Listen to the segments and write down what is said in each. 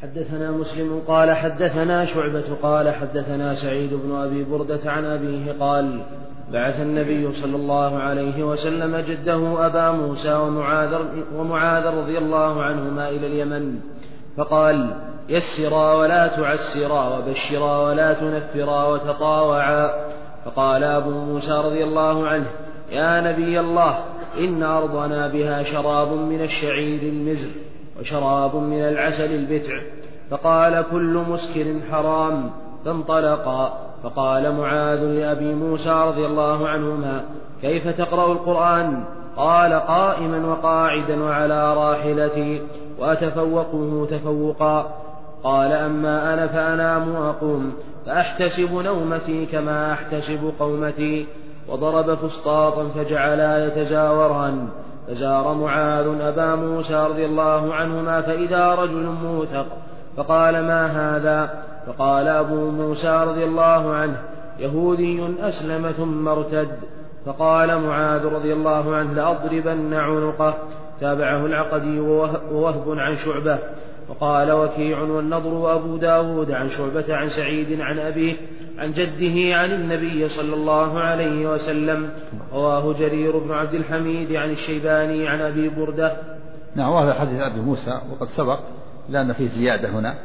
حدثنا مسلم قال حدثنا شعبة قال حدثنا سعيد بن أبي بردة عن أبيه قال بعث النبي صلى الله عليه وسلم جده أبا موسى ومعاذ رضي الله عنهما إلى اليمن فقال يسرا ولا تعسرا وبشرا ولا تنفرا وتطاوعا. فقال أبو موسى رضي الله عنه يا نبي الله إن أرضنا بها شراب من الشعير المزر وشراب من العسل البتع. فقال كل مسكر حرام. فانطلقا. فقال معاذ لأبي موسى رضي الله عنهما كيف تقرأ القرآن؟ قال قائما وقاعدا وعلى راحلتي وأتفوقه تفوقا. قال أما أنا فأنام وأقوم فأحتسب نومتي كما أحتسب قومتي. وضرب فسطاطا فجعلا يتزاوران. فزار معاذ أبا موسى رضي الله عنهما فإذا رجل موثق فقال ما هذا؟ فقال أبو موسى رضي الله عنه يهودي أسلم ثم ارتد. فقال معاذ رضي الله عنه لأضربن عنقه. تابعه العقدي ووهب عن شعبة. وقال وكيع والنضر وأبو داود عن شعبة عن سعيد عن أبيه عن جده عن النبي صلى الله عليه وسلم. رواه جرير بن عبد الحميد عن الشيباني عن أبي بردة. نعم. وهذا حديث أبي موسى وقد سبق لأن فيه زيادة هنا.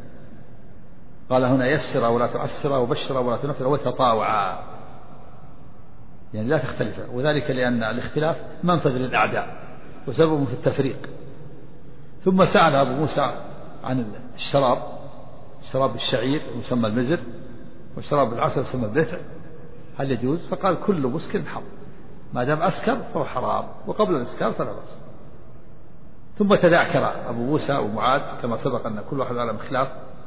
قال هنا يسر ولا تعسر وبشر ولا تنفر وتطاوعا يعني لا تختلف. وذلك لأن الاختلاف منفذ للأعداء وسبب في التفريق. ثم سأل أبو موسى عن الشراب شراب الشعير يسمى المزر وشراب العسل يسمى البتع هل يجوز؟ فقال كل مسكر حرام ما دام أسكر فهو حرام وقبل الإسكار فلا بأس. ثم تذاكر أبو موسى ومعاذ كما سبق أن كل واحد على خلاف.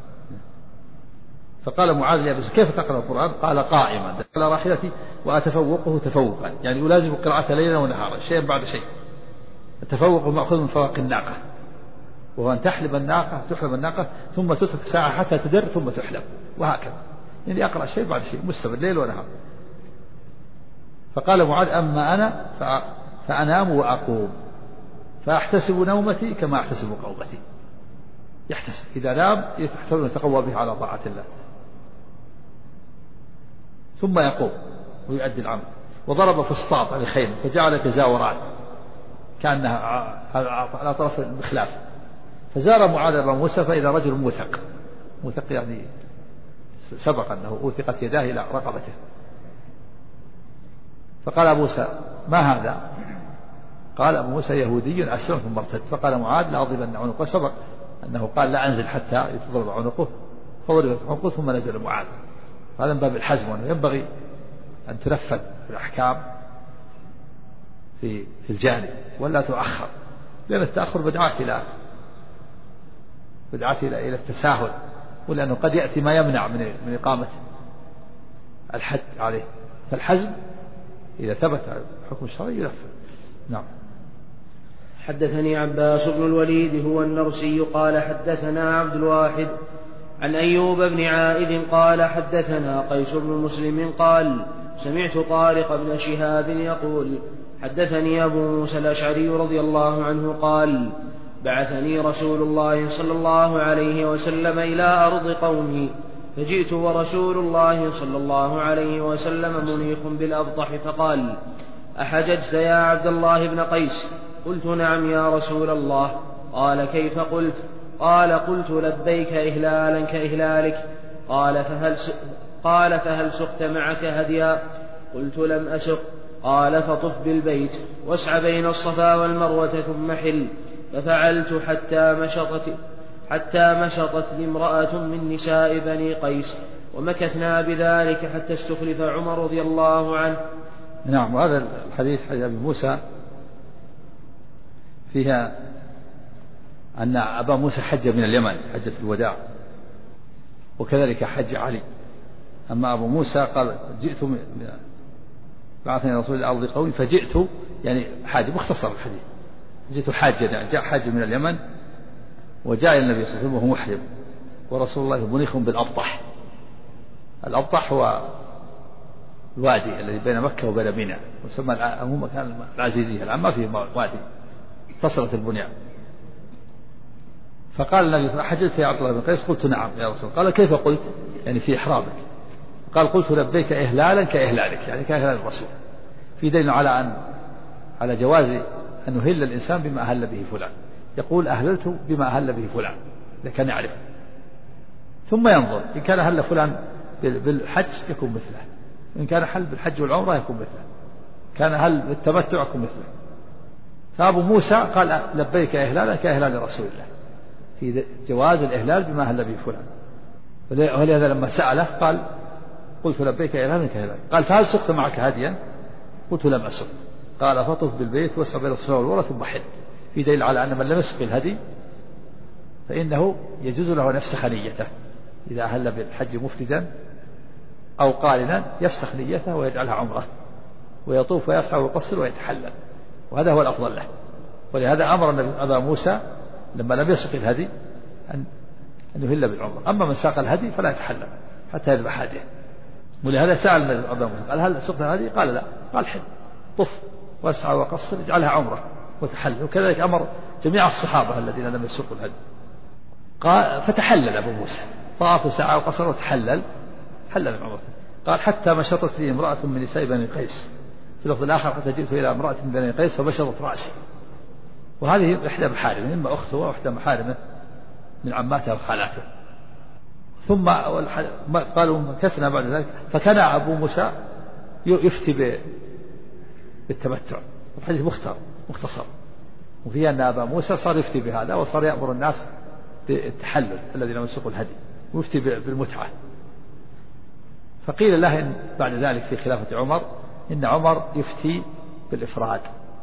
فقال معاذ لأبي كيف تقرأ القرآن؟ قال قائما على راحلتي وأتفوقه تفوقا يعني ألازم قراءته ليلا ونهارا شيئا بعد شيء. التفوق مأخوذ من فواق الناقة وهو أن تحلب الناقة ثم تترك ساعة حتى تدر ثم تحلب وهكذا يعني أقرأ شيء بعد شيء مستمر ليل ونهار. فقال معاذ أما أنا فأنام وأقوم فأحتسب نومتي كما أحتسب قومتي. يحتسب إذا نام يحتسب أن يتقوى به على طاعة الله ثم يقوم ويؤدي العمل. وضرب فسطاط على خيمة فجعل يتزاوران كأنها على طرف المخلاف. فزار معاذ أبا موسى فإذا رجل موثق يعني سبق أنه أوثقت يداه إلى رقبته. فقال أبو موسى ما هذا؟ قال أبو موسى يهودي أسلم ثم ارتد. فقال معاذ لأضربن عنقه. سبق أنه قال لا أنزل حتى يتضرب عنقه فضربت عنقه ثم نزل معاذ. هذا من باب الحزم وأنه ينبغي أن تنفذ الأحكام في الجانب ولا تؤخر لأن التأخر بدعة إلى التساهل ولأنه قد يأتي ما يمنع من إقامة الحد عليه. فالحزم إذا ثبت الحكم الشرعي ينفذ. نعم. حدثني عباس بن الوليد هو النرسي قال حدثنا عبد الواحد عن أيوب بن عائذ قال حدثنا قيس بن مسلم قال سمعت طارق بن شهاب يقول حدثني أبو موسى الأشعري رضي الله عنه قال بعثني رسول الله صلى الله عليه وسلم إلى أرض قومي فجئت ورسول الله صلى الله عليه وسلم منيخ بالأبطح فقال أحججت يا عبد الله بن قيس؟ قلت نعم يا رسول الله. قال كيف قلت؟ قال قلت لبيك إهلالا كإهلالك. قال فهل سقت معك هديا؟ قلت لم أسق. قال فطف بالبيت واسع بين الصفا والمروة ثم حل. ففعلت حتى مشطت لي امرأة من نساء بني قيس ومكثنا بذلك حتى استخلف عمر رضي الله عنه. نعم. وهذا الحديث حديث أبي موسى فيها أن أبا موسى حج من اليمن حجة الوداع وكذلك حج علي. أما أبو موسى قال جئت بعثني رسول الأرض قومي فجئت يعني حاج مختصر الحديث جئت حاجا يعني جاء حاج من اليمن وجاء إلى النبي صلى الله عليه وسلم وهو محرم ورسول الله منيخ بالأبطح. الأبطح هو الوادي الذي بين مكة وبين منى ويسمى هو مكان العزيزية الآن ما فيه وادي اتصلت البنيان. فقال النبي حججت يا عبد الله بن قيس؟ قلت نعم يا رسول الله. قال كيف قلت؟ يعني في إحرامك. قال قلت لبيك إهلالا كإهلالك، يعني كإهلال الرسول. في دليل على جواز أن يهل الإنسان بما أهل به فلان، يقول أهللت بما أهل به فلان إذا كان يعرف، ثم ينظر إن كان أهل فلان بالحج يكون مثله، إن كان حل بالحج والعمرة يكون مثله، كان أهل بالتمتع يكون مثله. فأبو موسى قال لبيك إهلالا كإهلال رسول الله، في جواز الإهلال بما أهل به فلان. ولهذا لما سأله قال قلت لبيك إهلالا كإهلال. قال فهل سقت معك هديا؟ قلت لم أسق. قال فطف بالبيت واسعى بين الصفا والمروة ثم حل. في دليل على أن من لم يسق الهدي فإنه يجوز له أن يفسخ نيته، إذا أهل بالحج مفردا أو قارنا يفسخ نيته ويجعلها عمرة، ويطوف ويسعى ويقصر ويتحلل، وهذا هو الأفضل له. ولهذا أمر النبي أبا موسى لما لم يسق الهدي أن يهل بالعمرة، أما من ساق الهدي فلا يتحلل حتى يذبح هديه. ولهذا سأل النبي أبا موسى قال هل سقت الهدي؟ قال لا. قال حل، طف واسعى وقصر اجعلها عمرة وتحلل. وكذلك أمر جميع الصحابة الذين لم يسقوا الهدي. قال فتحلل أبو موسى، طاف وسعى وقصر وتحلل، حلل العمرة. قال حتى مشطت لي امرأة من نساء بني قيس، في اللفظ الآخر حتى جئت إلى امرأة من بني قيس فبشرت رأسي. وهذه إحدى محارمه، إما أخته وإحدى محارمه من عماته وخالاته. ثم قالوا مكثنا بعد ذلك، فكان أبو موسى يفتي بالتمتع. الحديث مختصر، وفيه أن أبا موسى صار يفتي بهذا، وصار يأمر الناس بالتحلل الذين لم يسوقوا الهدي، ويفتي بالمتعة. فقيل له إن بعد ذلك في خلافة عمر إن عمر يفتي بالإفراد،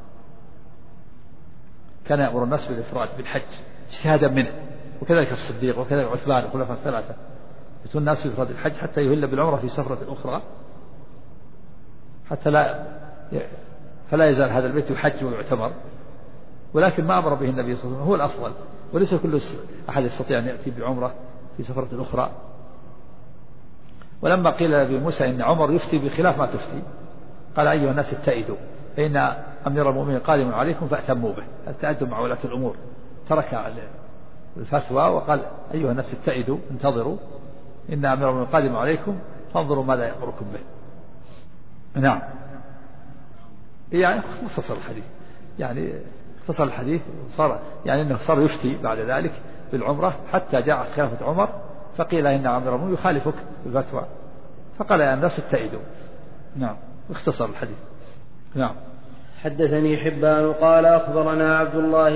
كان يأمر الناس بالإفراد بالحج اجتهادا منه، وكذلك الصديق وكذلك عثمان الخلفاء الثلاثة يفتون الناس بإفراد الحج حتى يهل بالعمرة في سفرة أخرى، حتى فلا يزال هذا البيت يحج ويعتمر. ولكن ما أمر به النبي صلى الله عليه وسلم هو الأفضل، وليس كل أحد يستطيع أن يأتي بعمرة في سفرة أخرى. ولما قيل لأبي موسى إن عمر يفتي بخلاف ما تفتي، قال أيها الناس اتئدوا فإن أمير المؤمنين قادم عليكم فأتموا به. التأدب مع ولاة الأمور، ترك الفتوى وقال أيها الناس اتئدوا انتظروا إن أمير المؤمنين قادم عليكم فانظروا ماذا يأمركم به. نعم، يعني مختصر الحديث، يعني اختصر الحديث صار يعني أنه صار يفتي بعد ذلك بالعمرة حتى جاءت خلافة عمر، فقيل إن أمير المؤمنين يخالفك بالفتوى، فقال يا الناس اتئدوا. نعم، اختصر الحديث. نعم. حدثني حبان قال أخبرنا عبد الله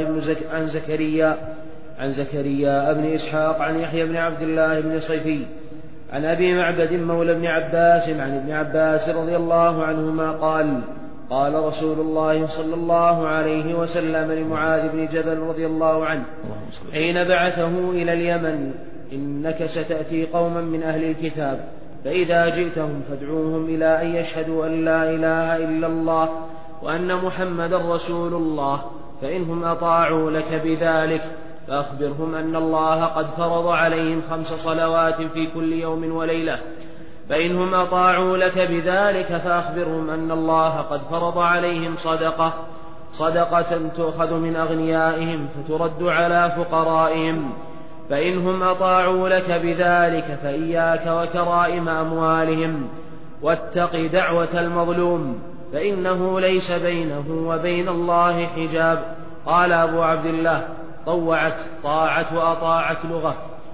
عن زكريا بن إسحاق عن يحيى بن عبد الله بن صيفي عن أبي معبد مولى بن عباس عن ابن عباس رضي الله عنهما قال قال رسول الله صلى الله عليه وسلم لمعاذ بن جبل رضي الله عنه حين بعثه إلى اليمن إنك ستأتي قوما من أهل الكتاب، فإذا جئتهم فادعوهم إلى أن يشهدوا أن لا إله إلا الله وأن محمدا رسول الله، فإنهم أطاعوا لك بذلك فأخبرهم أن الله قد فرض عليهم 5 صلوات في كل يوم وليلة. فإنهم أطاعوا لك بذلك فأخبرهم أن الله قد فرض عليهم صدقة تؤخذ من أغنيائهم فترد على فقرائهم. فإنهم أطاعوا لك بذلك فإياك وكرائم أموالهم، واتق دعوة المظلوم فإنه ليس بينه وبين الله حجاب. قال أبو عبد الله طوعت طاعت وأطاعت لغة.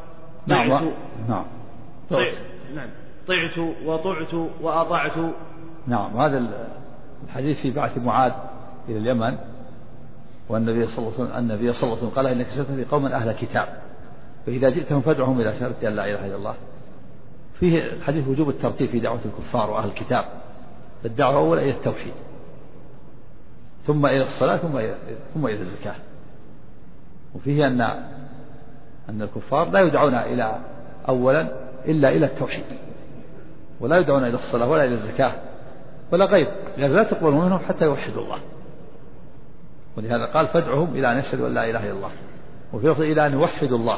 طعت وطعت وأطعت. نعم. هذا الحديث في بعث معاذ إلى اليمن، والنبي صلى الله عليه وسلم قال إنك ستأتي قوما أهل كتاب فإذا جئتهم فادعهم إلى شهادة أن لا إله إلا الله. فيه الحديث وجوب الترتيب في دعوة الكفار وأهل الكتاب، الدعوة أولا إلى التوحيد، ثم إلى الصلاة، ثم إلى الزكاة. وفيه أن الكفار لا يدعون إلى أولا إلا إلى التوحيد، ولا يدعون إلى الصلاة ولا إلى الزكاة ولا غير، يعني لا تقبل منهم حتى يوحدوا الله. ولهذا قال فادعهم إلى أن يشهدوا أن لا إله إلا الله، وفي لفظ إلى أن يوحدوا الله.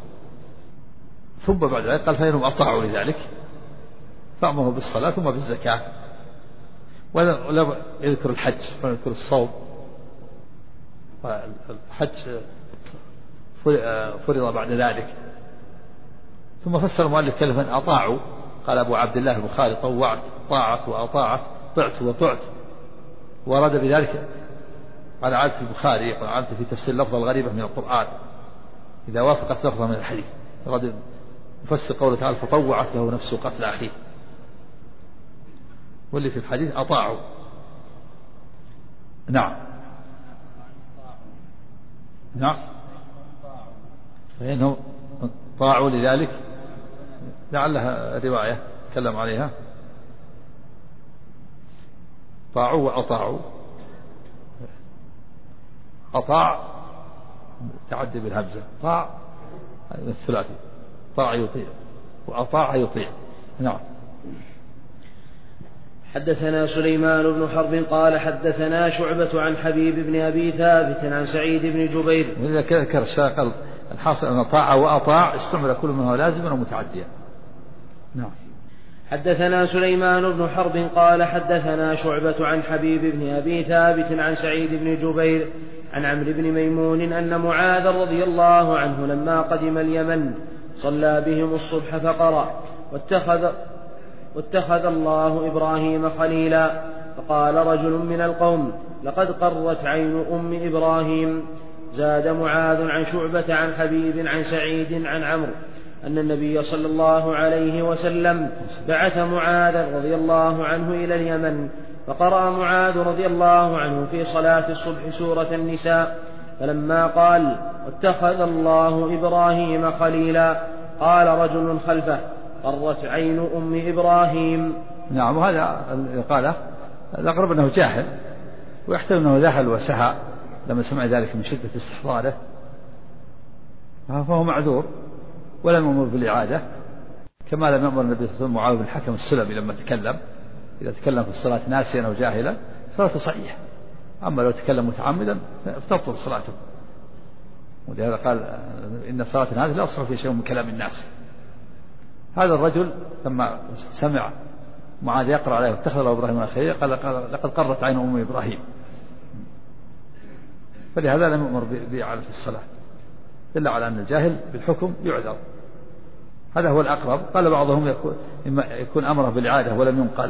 ثم بعد ذلك قال فإنهم أطاعوا لذلك فأمروا بالصلاة ثم بالزكاة. ولم يذكر الحج ولم يذكر الصوم. الحج فرض بعد ذلك. ثم فسر المؤلف كلمة أطاعوا، قال أبو عبد الله البخاري: طوعت، طاعت وأطاعت، طعت وطعت. ورد بذلك على عادة البخاري، عادة في تفسير اللفظة الغريبة من القرآن إذا وافقت لفظة من الحديث. يرد يفسر قوله تعالى: فطوعت له نفسه قتل أخيه، واللي في الحديث أطاعوا. نعم نعم، فإنهم طاعوا لذلك، لعلها رواية تكلم عليها، طاعوا وأطاعوا. أطاع تعدي بالهمزة، طاع الثلاثي، طاع يطيع، وأطاع يطيع. نعم. حدثنا سليمان بن حرب قال حدثنا شعبة عن حبيب بن أبي ثابت عن سعيد بن جبير. وإذا كذكر الشاقل الحاصل أن طاع وأطاع استعمل كل منه لازما ومتعديا. نعم. حدثنا سليمان بن حرب قال حدثنا شعبة عن حبيب بن أبي ثابت عن سعيد بن جبير عن عمرو بن ميمون أن معاذ رضي الله عنه لما قدم اليمن صلى بهم الصبح فقرأ: واتخذ الله إبراهيم خليلا. فقال رجل من القوم: لقد قرت عين أم إبراهيم. زاد معاذ عن شعبة عن حبيب عن سعيد عن عمرو أن النبي صلى الله عليه وسلم بعث معاذ رضي الله عنه إلى اليمن، فقرأ معاذ رضي الله عنه في صلاة الصبح سورة النساء، فلما قال: واتخذ الله إبراهيم خليلا، قال رجل خلفه: قرت عين أم إبراهيم. نعم. وهذا قال الأقرب أنه جاهل، ويحتمل أنه ذهل وسهى لما سمع ذلك من شدة استحضاره، فهو معذور ولم يأمر بالإعادة، كما لم يأمر النبي صلى الله عليه وسلم معاذ بن الحكم السلمي لما تكلم: إذا تكلم في الصلاة ناسيا أو جاهلا صلاته صحيحة، أما لو تكلم متعمدا فتبطل صلاته. ولهذا قال: إن صلاة هذه لا يصح في شيء من كلام الناس. هذا الرجل لما سمع معاذ يقرأ عليه: واتخذ الله إبراهيم خليلا، قال: لقد قرت عين أم إبراهيم. فلهذا لم يؤمر بإعادة الصلاة، دل على أن الجاهل بالحكم يعذر. هذا هو الأقرب. قال بعضهم يكون أمره بالإعادة ولم ينقل،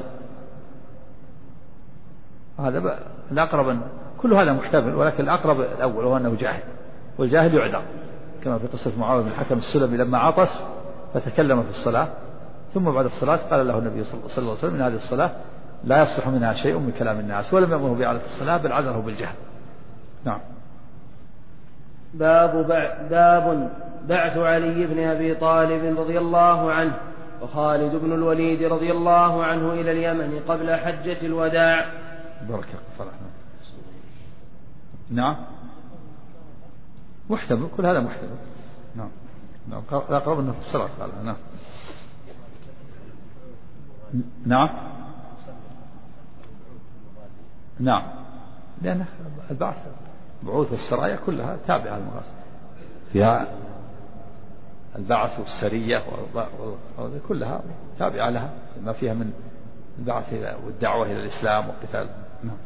هذا الأقرب. أن كل هذا محتمل، ولكن الأقرب الأول هو أنه جاهل، والجاهل يعذر، كما في قصة معاذ بن الحكم السلمي لما عطس فتكلم في الصلاة، ثم بعد الصلاة قال له النبي صلى الله عليه وسلم: من هذه الصلاة لا يصلح منها شيء من كلام الناس، ولم يأمره بإعادة الصلاة بل عذره بالجهل. نعم. باب بعث علي بن أبي طالب رضي الله عنه وخالد بن الوليد رضي الله عنه إلى اليمن قبل حجة الوداع. بركة فرحنا. نعم. محتمل، كل هذا محتمل. نعم. نعم. لا قرب أنه في الصلاة قال. نعم. نعم. نعم. لأن البعث بعوث السرايا كلها تابعة للمغازي، فيها البعث والسرية كلها تابعة لها، ما فيها من البعث والدعوة إلى الإسلام والقتال. نعم.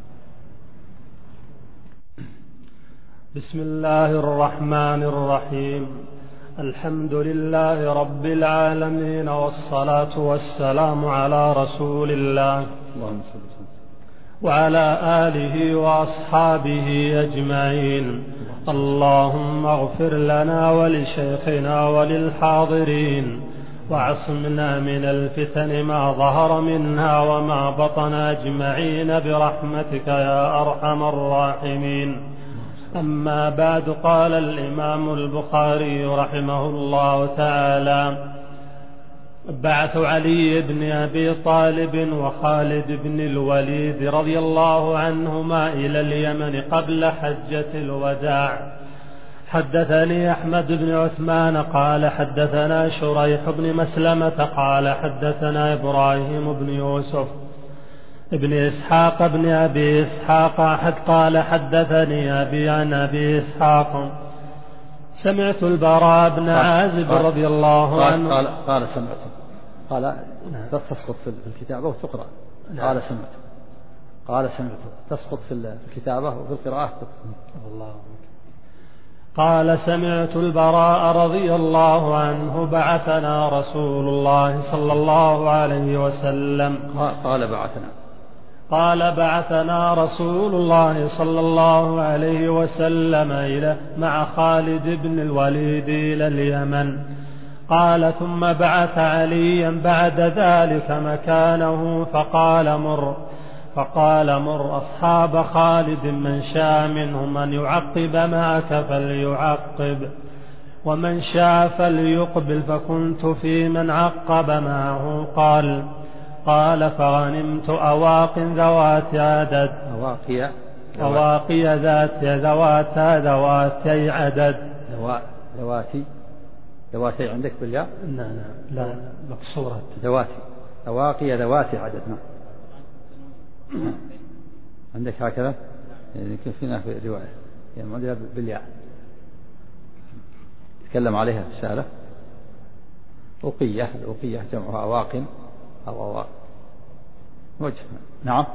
بسم الله الرحمن الرحيم. الحمد لله رب العالمين، والصلاة والسلام على رسول الله وعلى آله وأصحابه أجمعين. اللهم اغفر لنا ولشيخنا وللحاضرين، وعصمنا من الفتن ما ظهر منها وما بطن أجمعين برحمتك يا أرحم الراحمين. أما بعد، قال الإمام البخاري رحمه الله تعالى: بعث علي بن أبي طالب وخالد بن الوليد رضي الله عنهما إلى اليمن قبل حجة الوداع. حدثني أحمد بن عثمان قال حدثنا شريح بن مسلمة قال حدثنا إبراهيم بن يوسف ابن إسحاق بن أبي إسحاق قال حدثني أبي عن أبي إسحاق سمعت البراء بن عازب رضي الله عنه قال سمعته، قال تسقط في الكتابة وتقرأ. قال سمعته تسقط في الكتابة وفي القراءة. قال سمعت البراء رضي الله عنه بعثنا رسول الله صلى الله عليه وسلم قال بعثنا رسول الله صلى الله عليه وسلم مع خالد بن الوليد إلى اليمن. قال ثم بعث عليا بعد ذلك مكانه فقال مر أصحاب خالد من شاء منهم أن يعقب معك فليعقب ومن شاء فليقبل، فكنت في من عقب معه. قال فغنمت أواق ذوات عدد أواقي ذواتي عدد ذواتي عندك بالياء؟ لا مقصورة أواقي ذواتي عدد. عندك هكذا يمكن فينا في رواية يعني عندنا بالياء تكلم عليها الشارع. الأوقية جمعها أواق أو أواق وجه. نعم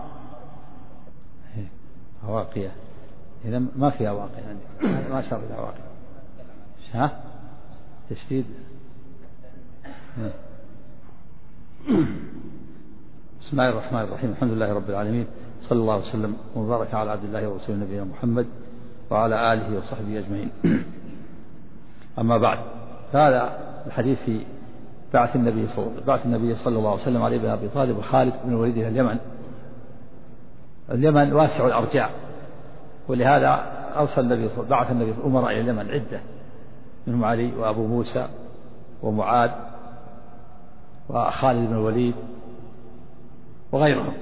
أواقية إذا ما في أواقي عندك ما شرط الأواقي تشديد. بسم الله الرحمن الرحيم. الحمد لله رب العالمين، صلى الله وسلم وبارك على عبد الله ورسوله نبينا محمد وعلى آله وصحبه أجمعين. أما بعد، فهذا الحديث في بعث النبي صلى الله عليه وسلم علي بن أبي طالب وخالد بن الوليد إلى اليمن. اليمن واسع الأرجاء، ولهذا بعث النبي أمراء إلى اليمن عدة، منهم علي وأبو موسى ومعاذ وخالد بن الوليد وغيرهم.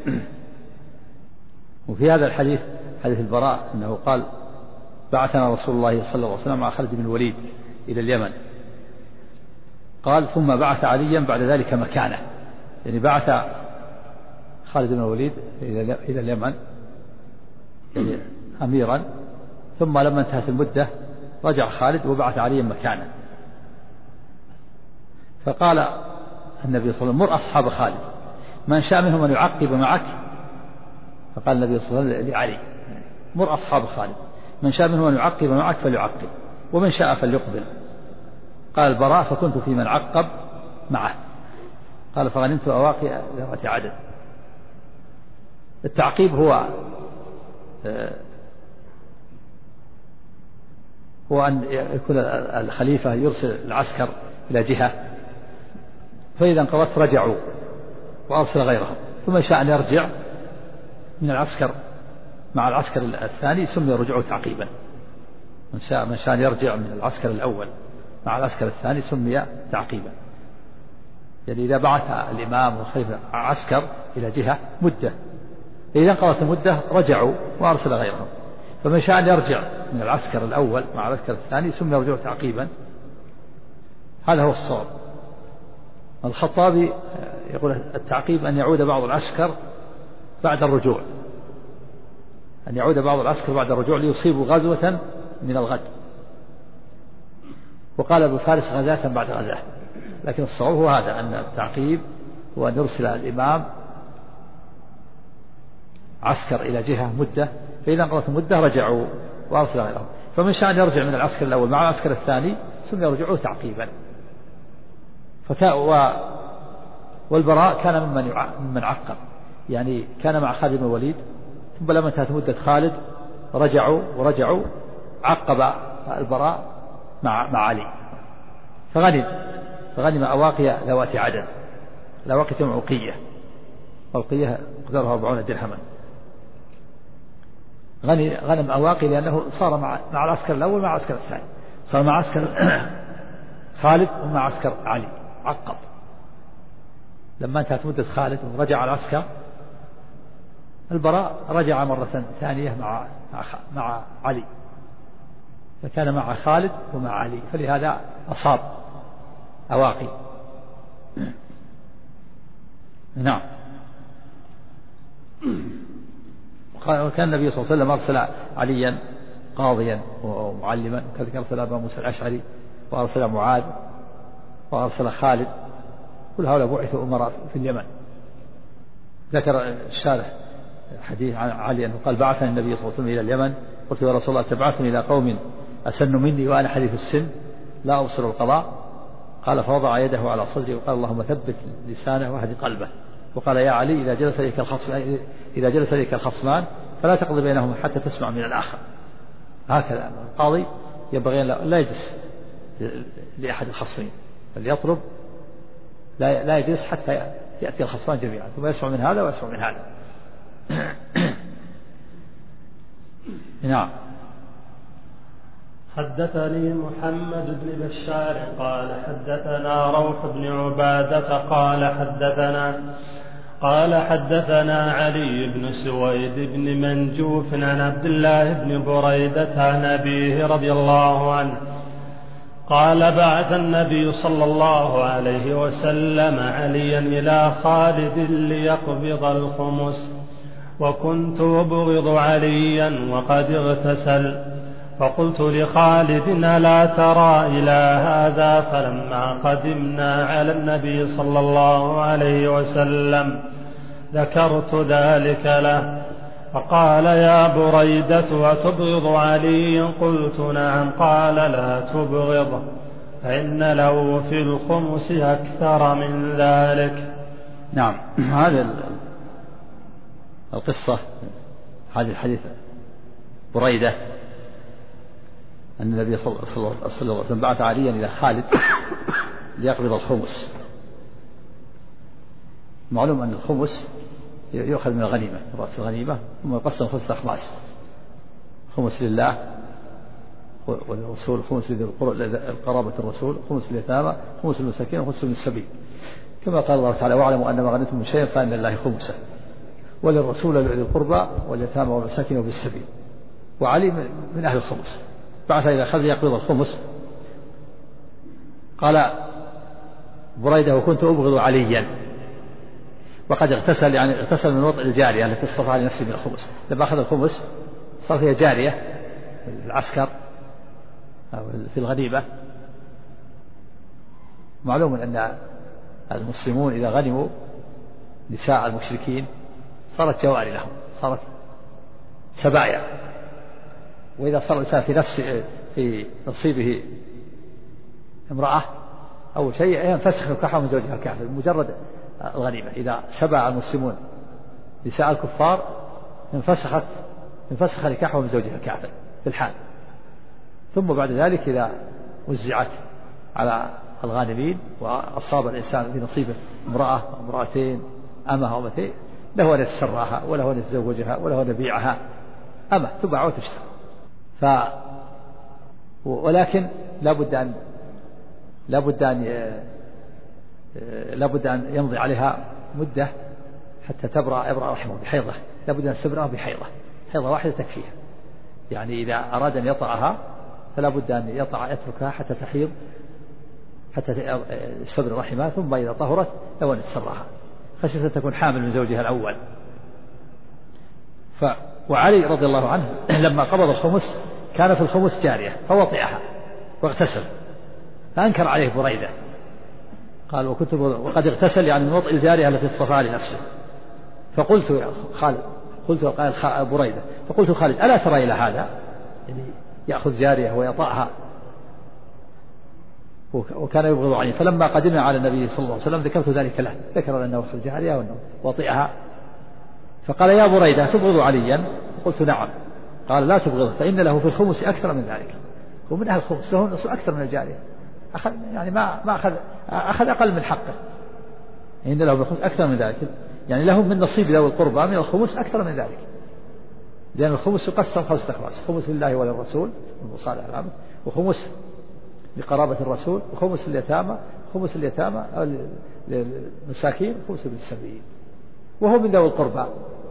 وفي هذا الحديث حديث البراء أنه قال بعثنا رسول الله صلى الله عليه وسلم مع خالد بن الوليد إلى اليمن. قال ثم بعث عليا بعد ذلك مكانه، يعني بعث خالد بن الوليد إلى اليمن يعني أميرا، ثم لما انتهت المدة رجع خالد وبعث عليا مكانه. فقال النبي صلى الله عليه وسلم مر أصحاب خالد من شاء منهم أن يعقب معك. فقال النبي صلى الله عليه وسلم لعلي مر أصحاب خالد من شاء منهم أن يعقب معك فليعقب ومن شاء فليقبل. قال البراء فكنت في من عقب معه. قال فغنمت أواقي ذوات عدد. التعقيب هو أن يكون الخليفة يرسل العسكر إلى جهة، فإذا انقضت رجعوا وأرسل غيرهم، ثم شاء أن يرجع من العسكر مع العسكر الثاني سمي رجوعه تعقيبا. من شاء أن يرجع من العسكر الأول مع العسكر الثاني سمي تعقيبا. يعني إذا بعث الإمام والخليفة عسكر إلى جهة مدة، إذا انقضت المدة رجعوا وأرسل غيرهم، فمن شاء أن يرجع من العسكر الأول مع العسكر الثاني سمي رجوعه تعقيبا. هذا هو الصواب. الخطابي يقول التعقيب أن يعود بعض العسكر بعد الرجوع، ليصيبوا غزوة من الغد. وقال ابو فارس غزاة بعد غزاة، لكن الصواب هو هذا، أن التعقيب هو أن يرسل الإمام عسكر إلى جهة مدة، فإذا انقضت المدة رجعوا وأرسل غيرهم، فمن شاء أن يرجع من العسكر الأول مع العسكر الثاني ثم يرجعوا تعقيبا. والبراء كان ممن عقب، يعني كان مع خالد بن الوليد، ثم لما انتهت مدة خالد رجعوا عقب البراء مع علي، فغنم أواقي ذوات عدد. الأواقي جمع أوقية، أوقية مقدارها 40 درهما. غنم أواقي لأنه صار مع العسكر الأول مع العسكر الثاني، صار مع عسكر خالد ومع عسكر علي عقب. لما انتهت مدة خالد ورجع العسكر، البراء رجع مرة ثانية مع علي، فكان مع خالد ومع علي، فلهذا أصاب أواقي. نعم. وكان النبي صلى الله عليه وسلم أرسل عليا قاضيا ومعلما، وكذلك أرسل أبا موسى الأشعري، وأرسل معاذ، وأرسل خالد، كل هؤلاء بعثوا أمراء في اليمن. ذكر الشارح حديث عن علي أنه قال بعثني النبي صلى الله عليه وسلم إلى اليمن، قلت يا رسول الله تبعثني إلى قوم أسن مني وأنا حديث السن لا أبصر القضاء. قال فوضع يده على صدره وقال اللهم ثبت لسانه واهد قلبه. وقال يا علي إذا جلس إليك الخصمان فلا تقضي بينهما حتى تسمع من الآخر. هكذا القاضي ينبغي لا يجلس لأحد الخصمين، بل يطلب لا يجلس حتى يأتي الخصمان جميعا ثم يسمع من هذا ويسمع من هذا. نعم. حدثني محمد بن بشار قال حدثنا روح بن عبادة قال حدثنا علي بن سويد بن منجوف عن عبد الله بن بريدة عن أبيه رضي الله عنه قال بعث النبي صلى الله عليه وسلم عليا إلى خالد ليقبض الخمس، وكنت أبغض عليا وقد اغتسل، فقلت لخالد ألا ترى إلى هذا؟ فلما قدمنا على النبي صلى الله عليه وسلم ذكرت ذلك له، فقال يا بريدة أتبغض علي؟ قلت نعم. قال لا تبغض فإن له في الخمس أكثر من ذلك. نعم. هذا القصة، هذه الحديث بريدة أن النبي صلى الله عليه وسلم بعث عليا إلى خالد ليقبض الخمس. معلوم أن الخمس يؤخذ من الغنيمة، رأس الغنيمة، ثم يقسم 5 أخماس: خمس لله والرسول، خمس لقرابة الرسول، خمس لليتامى، خمس للمساكين، وخمس للسبيل، كما قال الله تعالى واعلموا أن ما غنمتم من شيء فإن لله خمسه وللرسول ولذي القربى واليتامى والمساكين وفي السبيل. وعلي من أهل الخمس، بعث إلى خالد يقبض الخمس. قال بريدة وكنت أبغض عليا وقد اغتسل، يعني اغتسل من وضع الجارية التي اصطفى لنفسه من الخمس. لما أخذ الخمس صار فيها جارية في العسكر أو في الغنيمة. معلوم أن المسلمون إذا غنموا نساء المشركين صارت جواري لهم، صارت سبايا. وإذا صار الإنسان في نصيبه امرأة أول شيء ينفسخ نكاحه من زوجها الكافر مجرد الغنيمة. إذا سبع المسلمون نساء الكفار انفسخ نكاحه من زوجها الكافر في الحال. ثم بعد ذلك إذا وزعت على الغانمين وأصاب الإنسان في نصيبه امرأة أو امرأتين، أمة أو أمتين، له أن يتسراها وله أن يتزوجها وله أن يبيعها، أمة تباع وتشترى. ولكن لابد أن يمضي عليها مدة حتى يبرأ رحمه بحيضة. لابد أن تستبرأ بحيضة واحدة تكفيها. يعني إذا أراد أن يطأها فلا بد أن يتركها حتى تحيض، حتى يستبرأ رحمها، ثم إذا طهرت لو أن يتسرها خشية أن تكون حامل من زوجها الأول. وعلي رضي الله عنه لما قبض الخمس كان في الخمس جارية فوطئها واغتسل، فأنكر عليه بريدة. قال وقد اغتسل، يعني من وطئ الجارية التي اصطفاها لنفسه. فقلت يا خالد، قال بريدة، فقلت خالد ألا ترى إلى هذا؟ يعني يأخذ جارية ويطأها، وكان يبغض عليه. فلما قدمنا على النبي صلى الله عليه وسلم ذكرت ذلك له، ذكر أنه أخذ جارية وأنه وطئها. فقال يا بريدة تبغض عليا؟ قلت نعم. قال لا تبغضه فإن له في الخمس أكثر من ذلك. ومن أهل الخمس له نصف أكثر من الجارية، يعني ما أخذ أقل من حقه. إن له في الخمس أكثر من ذلك، يعني له من نصيب ذوي القربى من الخمس أكثر من ذلك، لأن الخمس يقسم 5 أخماس: خمس لله وللرسول من مصالح العبد، وخمس لقرابة الرسول، وخمس لليتامى للمساكين، وخمس للسبيل، وهو من ذوي القربى.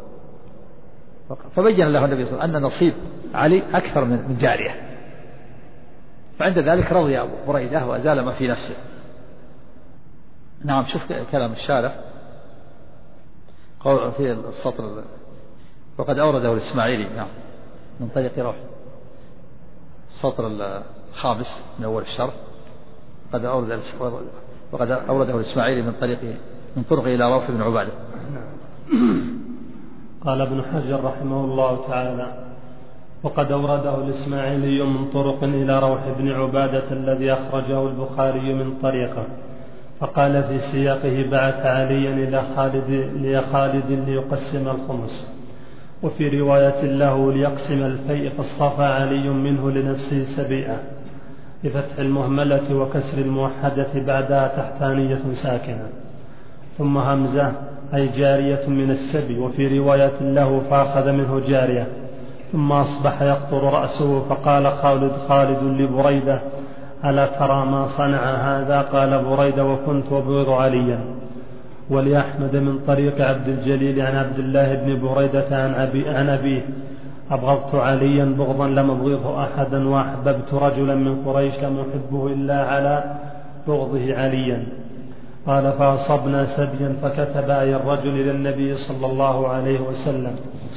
فبين له النبي صلى الله عليه وسلم أن نصيب علي أكثر من جارية. فعند ذلك رضي أبو بريدة وأزال ما في نفسه. نعم. شوف كلام الشارح في السطر: وقد أورده الإسماعيلي، نعم، من طريق روح. السطر الخامس من أول الشرح: وقد أورده الإسماعيلي من طرق إلى روح بن عبادة. قال ابن حجر رحمه الله تعالى: وقد أورده الإسماعيلي من طرق إلى روح بن عبادة الذي أخرجه البخاري من طريقه، فقال في سياقه: بعث عليا إلى خالد ليقسم الخمس. وفي رواية له: ليقسم الفيء، فاصطفى علي منه لنفسه سبيئة، بفتح المهملة وكسر الموحدة بعدها تحتانية ساكنة، ثم همزة أي جارية من السبي. وفي رواية له: فأخذ منه جارية، ثم أصبح يقطر رأسه، فقال خالد لبريدة: ألا ترى ما صنع هذا؟ قال بريدة: وكنت أبغض عليا. ولأحمد من طريق عبد الجليل عن عبد الله بن بريدة عن أبيه: أبغضت عليا بغضا لم أبغضه أحدا، وأحببت رجلا من قريش لم أحبه إلا على بغضه عليا. قال: فأصبنا سبيا، فكتب أي الرجل إلى النبي صلى الله عليه وسلم: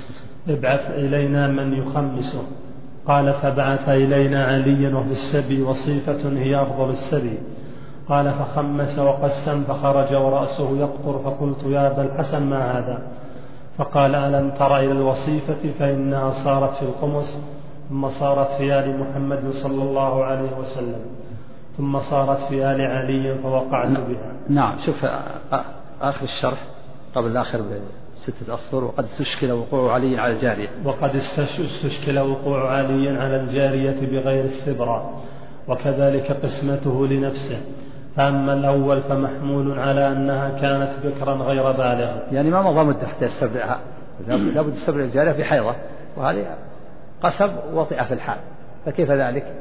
ابعث إلينا من يخمسه. قال: فبعث إلينا عليا، وفي السبي وصيفة هي أفضل السبي. قال: فخمس وقسم، فخرج ورأسه يقطر، فقلت: يا أبا الحسن ما هذا؟ فقال: ألم تر إلى الوصيفة فإنها صارت في الخمس، ثم صارت في آل محمد صلى الله عليه وسلم، ثم صارت في آل علي، فوقعت بها. نعم. شوف آخر الشرح قبل الآخر ب6 أسطر: وقد استشكل وقوع علي على الجارية. وقد استشكل وقوع علي على الجارية بغير استبراء، وكذلك قسمته لنفسه. فأما الأول فمحمول على أنها كانت بكرا غير بالغة، يعني ما مضى مدة حتى يستبرئها، لابد يستبرئ الجارية في حيضة، وهذه قسم وطئة في الحال، فكيف ذلك؟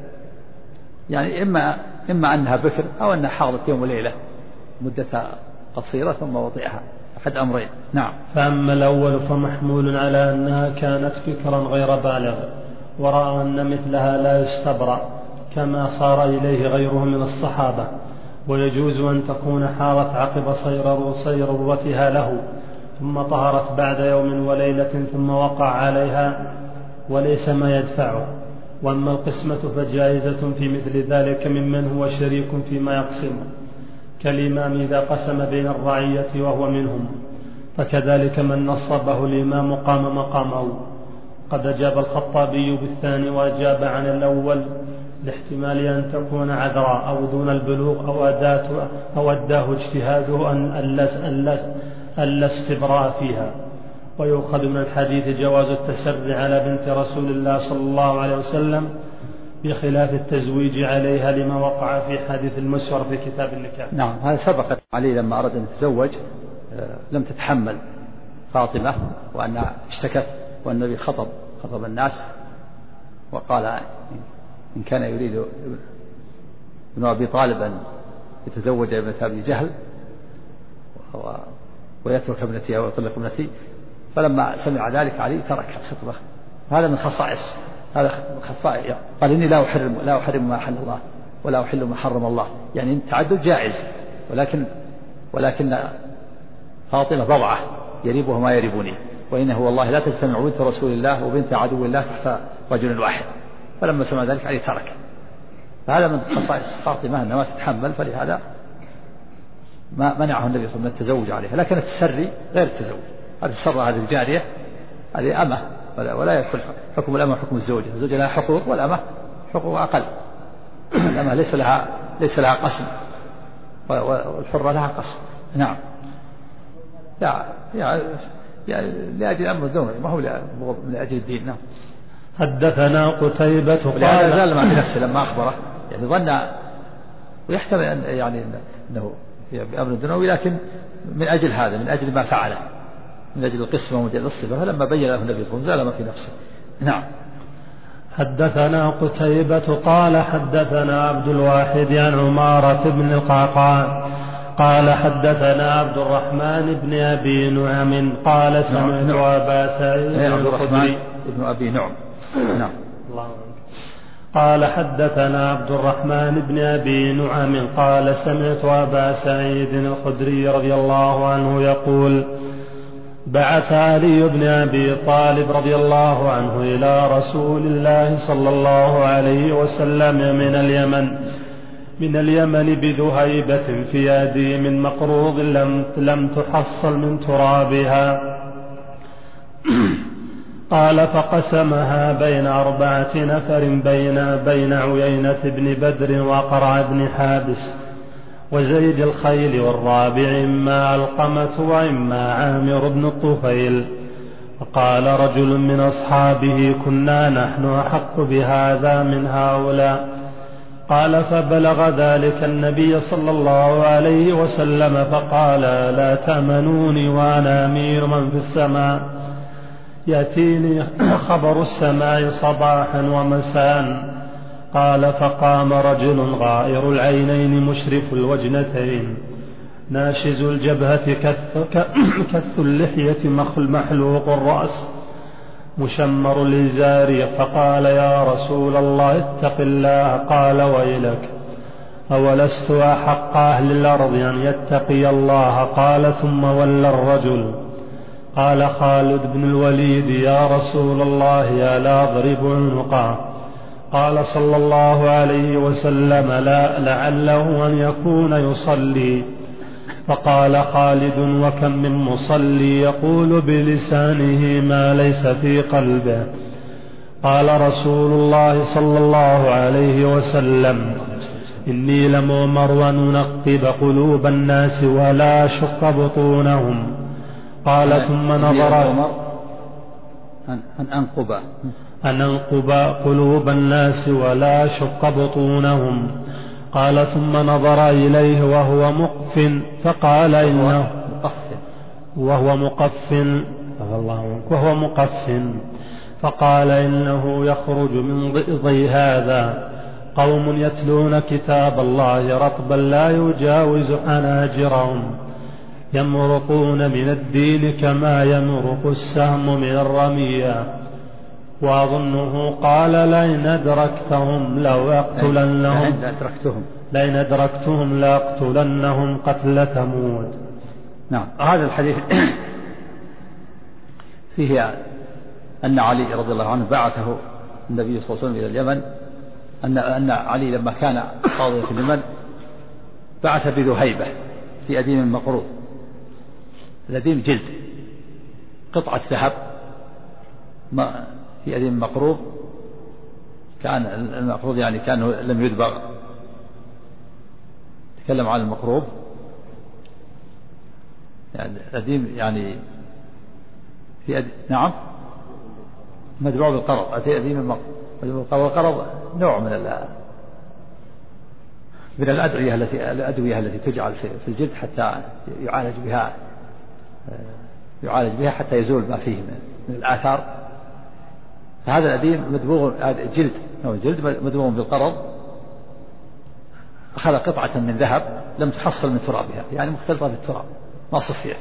يعني إما أنها بكر أو أنها حاضت يوم وليلة مدتها قصيرة ثم وطئها، أحد أمرين. نعم. فأما الأول فمحمول على أنها كانت بكرا غير بالغة، ورأى أن مثلها لا يستبرأ كما صار إليه غيره من الصحابة، ويجوز أن تكون حارت عقب صيرورتها له، ثم طهرت بعد يوم وليلة ثم وقع عليها وليس ما يدفعه. وأما القسمة فجائزة في مثل ذلك ممن هو شريك فيما يقسمه، كالإمام إذا قسم بين الرعية وهو منهم، فكذلك من نصبه الإمام قام مقامه. قد أجاب الخطابي بالثاني، وأجاب عن الأول لاحتمال أن تكون عذراء أو دون البلوغ أو أداه اجتهاده أن استبراء فيها. ويؤخذ من الحديث جواز التسري على بنت رسول الله صلى الله عليه وسلم بخلاف التزويج عليها، لما وقع في حديث المسور في كتاب النكاح. نعم. هذا سبقت علي لما أراد أن يتزوج، لم تتحمل فاطمة وأنها اشتكت، والنبي خطب الناس وقال: إن كان يريد ابن أبي طالب أن يتزوج ابنة أبي جهل ويترك ابنتي أو يطلق ابنتي، فلما سمع ذلك علي ترك الخطبة. هذا من خصائص قال: إني لا أحرم ما أحل الله ولا أحل ما حرم الله. يعني التعدد جائز، ولكن فاطمة بضعة يريبها ما يريبني، وإنه والله لا تجتمع بنت رسول الله وبنت عدو الله تحت رجل واحد. فلما سمع ذلك علي ترك. فهذا من خصائص فاطمة أنها ما تتحمل، فلهذا ما منعه النبي صلى الله عليه وسلم من التزوج عليها. لكن التسري غير التزوج، هذه السرة هذه الجارية هذه أمة، ولا يدخل حكم الأمة حكم الزوجة. الزوجة لها حقوق والأمة حقوق أقل. الأمة ليس لها قسم، والحرة لها قسم. نعم. لأجل أمر الدنيا، ما هو لأجل الدين. نعم. حدثنا قتيبة قال: زال ما في نفسه لما أخبره، يعني ظن ويحتمل أن يعني أنه بأمر الدنيوي، لكن من أجل هذا، من أجل ما فعله، من أجل القسمة ومن أجل الصفة، فلما بين له النبي صلى الله عليه وسلم زال ما في نفسه. نعم. حدثنا قتيبة قال: حدثنا عبد الواحد عن عمارة بن القعقاع قال: حدثنا عبد الرحمن بن أبي نعم قال: سمعت أبا سعيد الخدري ابن أبي نعم. نعم. قال: حدثنا عبد الرحمن بن أبي نعم قال: سمعت أبا سعيد الخدري رضي الله عنه يقول: بعث علي بن أبي طالب رضي الله عنه إلى رسول الله صلى الله عليه وسلم من اليمن بذهيبة في يدي من مقروض لم تحصل من ترابها. قال فقسمها بين 4 نفر بين عيينة بن بدر وأقرع بن حابس وزيد الخيل، والرابع إما علقمة وإما عامر بن الطفيل. فقال رجل من أصحابه كنا نحن أحق بهذا من هؤلاء. قال فبلغ ذلك النبي صلى الله عليه وسلم فقال لا تأمنوني وأنا أمير من في السماء، يأتيني خبر السماء صباحا ومساء. قال فقام رجل غائر العينين مشرف الوجنتين ناشز الجبهة كث اللحية محلوق الرأس مشمر الإزار، فقال يا رسول الله اتق الله. قال ويلك أولست أحق أهل الأرض أن يتقي الله؟ قال ثم ولى الرجل. قال خالد بن الوليد يا رسول الله ألا أضرب عنقه؟ قال صلى الله عليه وسلم لا، لعله أن يكون يصلي. فقال خالد وكم من مصلي يقول بلسانه ما ليس في قلبه. قال رسول الله صلى الله عليه وسلم إني لمؤمر أن أنقب قلوب الناس ولا أشق بطونهم. قال ثم نظر أن أنقب قلوب الناس ولا أشق بطونهم. قال ثم نظر إليه وهو مقف فقال إنه وهو مقف فقال إنه يخرج من ضئضي هذا قوم يتلون كتاب الله رطبا لا يجاوز حناجرهم يمرقون من الدين كما يمرق السهم من الرمية. وأظنه قال لئن أدركتهم لأقتلنهم قتل ثمود. نعم. هذا الحديث فيه أن علي رضي الله عنه بعثه النبي صلى الله عليه وسلم إلى اليمن، أن علي لما كان قاضيا في اليمن بعث بذهيبة في أديم مقروض. الأديم جلد قطعة ذهب في أديم مقروض، كان المقروض يعني كان لم يدبغ. تكلم عن المقروض يعني الأديم يعني في نعم مدبوع بالقرض. أديم المقروض والقرض نوع من الأدوية التي تجعل في الجلد حتى يعالج بها حتى يزول ما فيه من الآثار. فهذا الأديم مدبوغ جلد مدبوغ بالقرض. أخذ قطعة من ذهب لم تحصل من ترابها، يعني مختلطة بالتراب ما صفيت،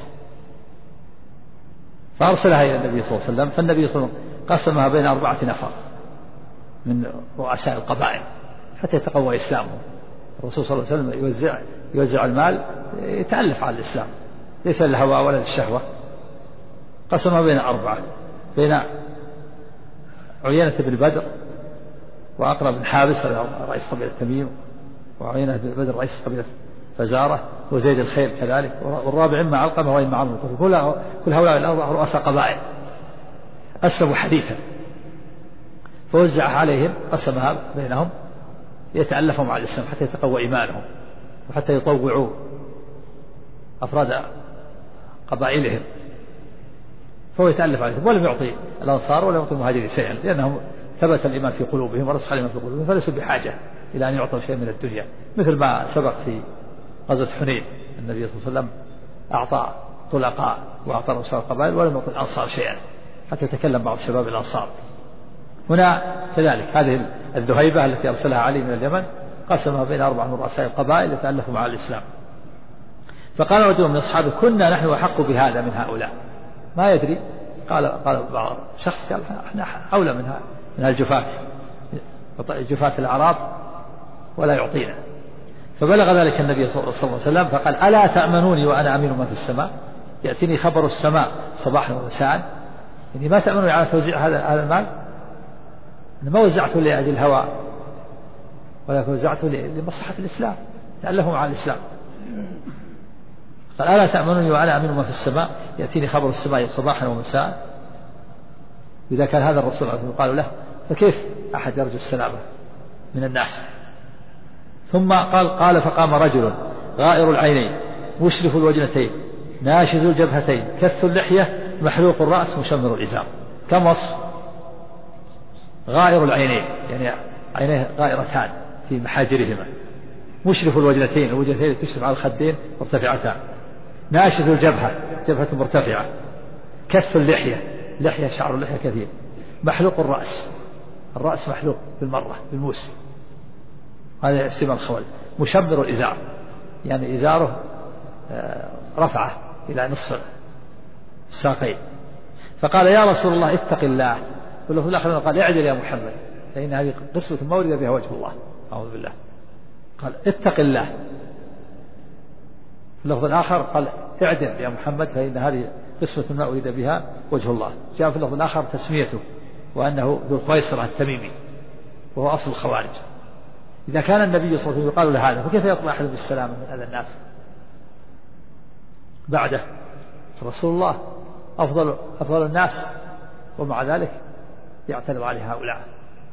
فأرسلها إلى النبي صلى الله عليه وسلم. فالنبي صلى الله عليه وسلم قسمها بين 4 نفر من رؤساء القبائل حتى يتقوى إسلامهم. الرسول صلى الله عليه وسلم يوزع المال يتألف على الإسلام، ليس للهوى ولا للشهوة. قسمها بين 4، بين عيينة بن بدر وأقرع بن حابس رئيس قبيلة تميم، وعيينة بن بدر رئيس قبيلة فزارة، وزيد الخيل كذلك، والرابع إما علقمة وإما عمرو. كل هؤلاء الأربعة رؤساء قبائل أسلموا حديثا، فوزعها عليهم قسمها بينهم يتألفهم على الإسلام حتى يتقوى إيمانهم وحتى يطوعوا أفراد قبائلهم. فهو يتألف عليهم ولم يعطي الأنصار ولا يعطي المهاجرين شيئا، لأنهم ثبت الإيمان في قلوبهم ورسخ الإيمان في قلوبهم، فليسوا بحاجة إلى أن يعطوا شيء من الدنيا، مثل ما سبق في غزوة حنين النبي صلى الله عليه وسلم أعطى طلقاء وأعطى رؤساء القبائل ولم يعطي الأنصار شيئا، حتى تكلم بعض شباب الأنصار. هنا كذلك هذه الذهيبة التي أرسلها علي من اليمن قسمها بين 4 من رؤساء القبائل يتألفوا مع الإسلام. فقال رجل من أصحابه كنا نحن أحق بهذا من هؤلاء، ما يدري. قال بعض شخص قال احنا أولى من الجفاة الأعراب ولا يعطينا. فبلغ ذلك النبي صلى الله عليه وسلم فقال ألا تأمنوني وأنا أمين من في السماء؟ يأتيني خبر السماء صباحا ومساء. يعني ما تأمنوني على توزيع هذا المال؟ أنا ما وزعته لأجل الهوى ولكن وزعته لمصلحة الإسلام، تألفوا مع الإسلام. قال ألا تأمنوني وأنا أمين من في السماء؟ يأتيني خبر السماء صباحا ومساء. إذا كان هذا الرسول عليه الصلاة والسلام قالوا له فكيف أحد يرجو السلامة من الناس؟ ثم قال فقام رجل غائر العينين مشرف الوجنتين ناشز الجبهتين كث اللحية محلوق الرأس مشمر الإزار. كم وصف؟ غائر العينين يعني عينيه غائرتان في محاجرهما، مشرف الوجنتين الوجنتين تشرف على الخدين مرتفعتان، ناشز الجبهة جبهة مرتفعة، كث اللحية لحية شعر اللحية كثير، محلوق الرأس محلوق بالمرة بالموس، هذا سمة الخول، مشمر الإزار يعني إزاره رفعه إلى نصف الساقين. فقال يا رسول الله اتق الله، واللفظ الآخر قال اعدل يا محمد فإن هذه قسوة ما ورد بها وجه الله، أعوذ بالله. قال اتق الله، في اللفظ الآخر قال اعدل يا محمد فإن هذه قسوة ما أريد بها وجه الله. جاء في اللفظ الآخر تسميته وأنه ذو الخويصرة التميمي وهو أصل الخوارج. إذا كان النبي صلى الله عليه وسلم يقال له هذا فكيف يطلع أحد بالسلامة من هذا الناس بعده؟ رسول الله أفضل الناس ومع ذلك يعترض عليه هؤلاء.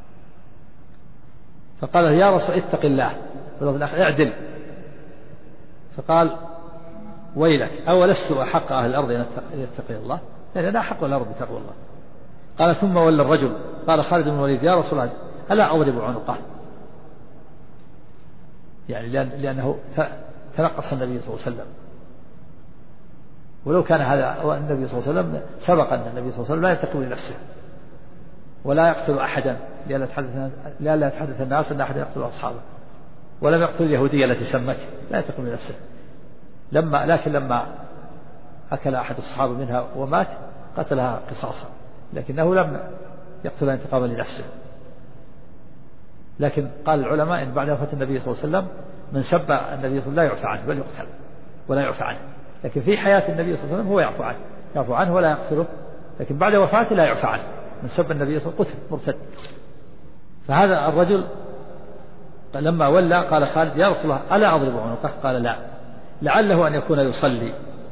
فقال يا رسول اتق الله، اعدل. فقال ويلك أولست أحق أهل الأرض أن يتقي الله؟ يعني أنا أحق الأرض بتقوى الله. قال ثم ولى الرجل قال خالد بن الوليد يا رسول الله ألا أضرب عنقه؟ يعني لأنه تنقص النبي صلى الله عليه وسلم، ولو كان هذا النبي صلى الله عليه وسلم سبق أن النبي صلى الله عليه وسلم لا يتقي لنفسه ولا يقتل أحدا لا يتحدث الناس أن أحدا يقتل أصحابه، ولم يقتل اليهودية التي سمت لا يتقي لنفسه. لكن لما أكل أحد الصحابة منها ومات قتلها قصاصا، لكنه لم يقتلها انتقاما لنفسه. لكن قال العلماء إن بعد وفاة النبي صلى الله عليه وسلم من سب النبي صلى الله عليه وسلم لا يعفى عنه بل يقتل ولا يعفى عنه، لكن في حياة النبي صلى الله عليه وسلم هو يعفو عنه ولا يقتله، لكن بعد وفاته لا يعفى عنه. من سب النبي صلى الله عليه وسلم قتل مرتد. فهذا الرجل لما ولى قال خالد يا رسول الله ألا أضرب عنقه؟ قال لا، لعله أن يكون يصلي.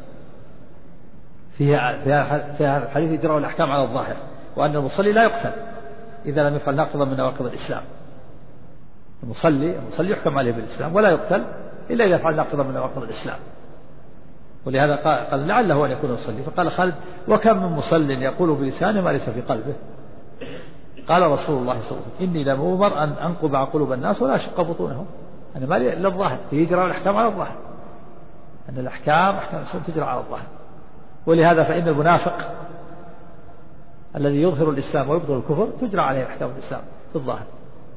في هذا الحديث يجرى الأحكام على الظاهر، وأن المصلي لا يقتل إذا لم يفعل ناقضا من نواقض الإسلام. المصلي يحكم عليه بالإسلام ولا يقتل إلا إذا فعل ناقضا من نواقض الإسلام. ولهذا قال لعله أن يكون يصلي. فقال خالد وكم من مصل يقول بلسانه ما ليس في قلبه؟ قال رسول الله صلى الله عليه وسلم إني لمؤمر أن أنقب قلوب الناس ولا أشق بطونهم. أنا ما لي إلا الظاهر، يجرى الأحكام على الظاهر، أن الأحكام أحكام الإسلام تجرى على الظاهر. ولهذا فإن المنافق الذي يظهر الإسلام ويبطل الكفر تجرى عليه أحكام الإسلام في الظاهر،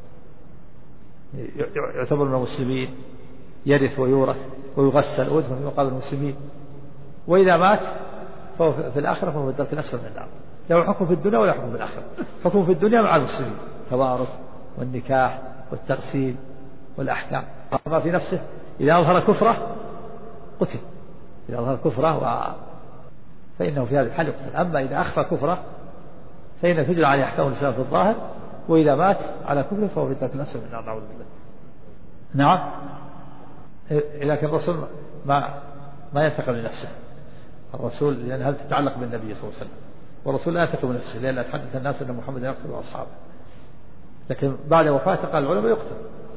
يعتبر من المسلمين، يرث ويورث ويغسل ويدفن في مقابر المسلمين، وإذا مات فهو في الآخرة فهو في الدرك الأسفل من النار. له حكم في الدنيا ولا حكم في الآخرة. حكم في الدنيا مع المسلمين توارث والنكاح والتغسيل والأحكام. ما في نفسه إذا أظهر كفره قتل، إذا أظهر كفره فإنه في هذه الحال يقتل. أما إذا أخفى كفره فإنه تجرى عليه أحكام الإسلام في الظاهر، وإذا مات على كفره فهو في الدرك الأسفل من النار نعوذ بالله. نعم، لكن الرسول ما ينتقم لنفسه الرسول، لأن هذا تتعلق بالنبي صلى الله عليه وسلم، والرسول لا ينتقم لنفسه لأن يتحدث الناس أن محمد يقتل أصحابه. لكن بعد وفاته قال العلماء يقتل.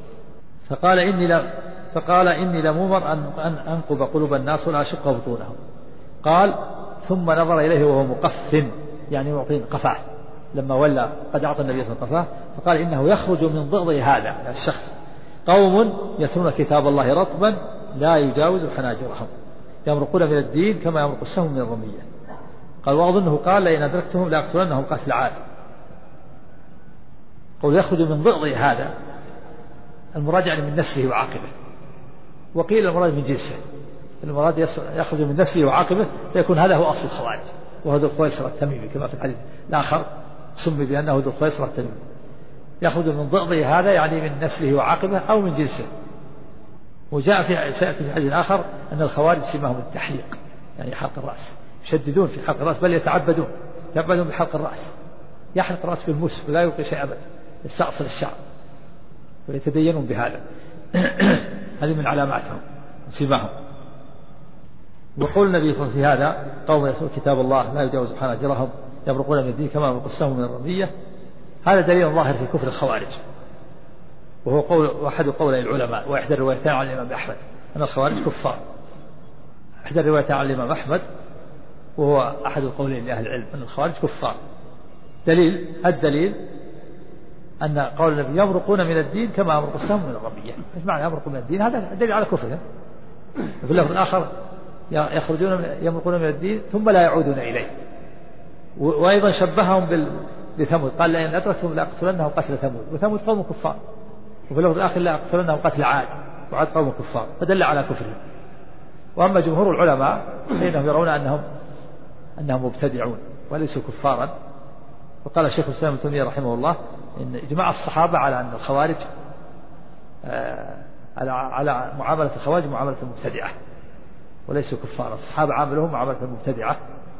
فقال إني لمؤمر أن أنقب قلوب الناس ولا أشق بطونهم. قال ثم نظر إليه وهو مقف يعني يعطي قفاه، لما ولى قد أعطى النبي صلى الله عليه وسلم قفاه، فقال إنه يخرج من ضئض هذا الشخص قوم يتلون كتاب الله رطبا لا يجاوز حناجرهم يمرقون من الدين كما يمرق السهم من الرمية. قال وأظنه قال لئن أدركتهم لأقتلنهم قتل عاد. قول يخرج من ضئض هذا المراد يعني من نسله وعاقبه، وقيل المراد من جنسه، المراد يخرج من نسله وعاقبه فيكون هذا هو أصل الخوارج، وهو ذو الخويصرة التميمي كما في الحديث الآخر سمي بأنه ذو الخويصرة التميمي. يخرج من ضئض هذا يعني من نسله وعاقبه أو من جنسه. وجاء سيأتي في الحديث الآخر أن الخوارج سماهم التحليق يعني حلق الرأس، يشددون في حلق الرأس بل يتعبدون بحلق الرأس، يحلق الرأس بالمس ولا يلقي شيء أبدا، يستأصل الشعر ويتدينون بهذا. هذه من علاماتهم سماهم. وقول النبي صلى الله عليه وسلم في هذا قوم يتلون كتاب الله لا يجاوز حناجرهم يمرقون من الدين كما يمرق السهم من الرمية. هذا دليل ظاهر في كفر الخوارج، وهو قول أحد قولي العلماء، وإحدى الروايتين عن الإمام أحمد أن الخوارج كفار. إحدى الروايتين عن الإمام أحمد وهو أحد القولين لأهل العلم أن الخوارج كفار. الدليل أن قول النبي يمرقون من الدين كما يمرق السهم من الرمية. إيش معنى يمرق من الدين؟ هذا دليل على كفرهم. في اللفظ الآخر يمرقون من الدين ثم لا يعودون إليه. وأيضا شبههم بثمود، قال لئن أدركتهم لأقتلنهم قتل ثمود، وثمود قوم كفار. وفي اللفظ الآخر لأقتلنهم قتل عاد، وعاد قوم كفار، فدل على كفرهم. وأما جمهور العلماء فإنهم يرون أنهم مبتدعون وليسوا كفارا. وقال الشيخ الإسلام ابن تيمية رحمه الله إن إجماع الصحابة على أن الخوارج على معاملة الخوارج معاملة المبتدعة وليسوا كفارا. الصحابة عاملهم معاملة المبتدعة.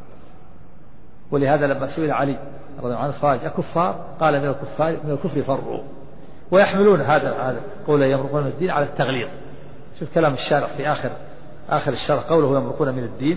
ولهذا لما سئل علي رضي الله عنه الخوارج أكفار قال من الكفر فروا. ويحملون هذا قول يمرقون من الدين على التغليظ. شوف كلام الشارع في آخر الشرح قوله يمرقون من الدين.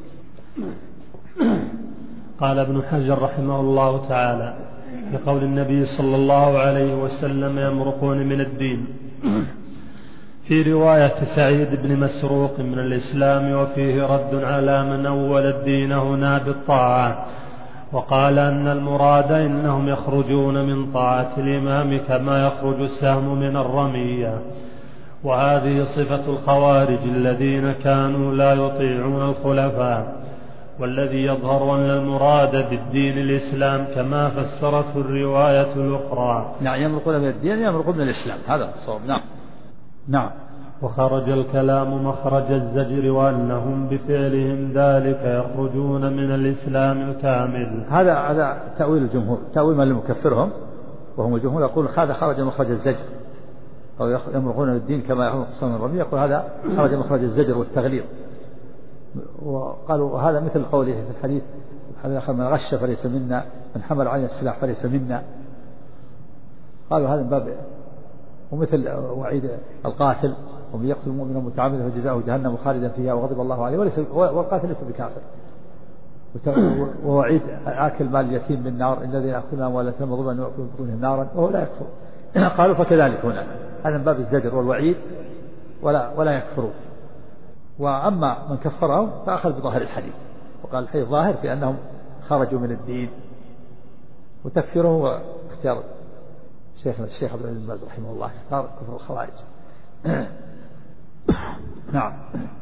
قال ابن حجر رحمه الله تعالى في قول النبي صلى الله عليه وسلم يمرقون من الدين في رواية سعيد بن مسروق من الإسلام، وفيه رد على من أول الدين هنا بالطاعة، وقال أن المراد إنهم يخرجون من طاعة الإمام كما يخرج السهم من الرمية. وهذه صفة الخوارج الذين كانوا لا يطيعون الخلفاء. والذي يظهر أن المراد بالدين الإسلام كما فسرته الرواية الأخرى. نعم، يمرقون من الدين يمرقون من الإسلام، هذا الصواب. نعم. وخرج الكلام مخرج الزجر، وأنهم بفعلهم ذلك يخرجون من الإسلام الكامل. هذا تأويل الجمهور، تأويل من يكفرهم، وهم الجمهور يقول هذا خرج مخرج الزجر، أو يمرقون من الدين كما يخرج السهم من الرمية، يقول هذا خرج مخرج الزجر والتغليظ. وقالوا هذا مثل قوله في الحديث الآخر من غش فليس منا، من حمل علينا السلاح فليس منا. قالوا هذا من باب، ومثل وعيد القاتل ومن يقتل المؤمن متعمدا فجزاؤه جهنم خالدا فيها وغضب الله عليه والقاتل ليس بكافر. ووعيد آكل مال اليتيم بالنار الذين يأكلون أموال اليتامى ظلما ويأكلون بطونهم نارا وهو لا يكفر. قالوا فكذلك هنا، هذا من باب الزجر والوعيد ولا يكفرون. وأما من كفرهم فأخذ بظاهر الحديث، وقال الحديث ظاهر في أنهم خرجوا من الدين. وتكفيره هو اختيار الشيخ عبد العزيز بن باز رحمه الله، اختار كفر الخوارج. نعم.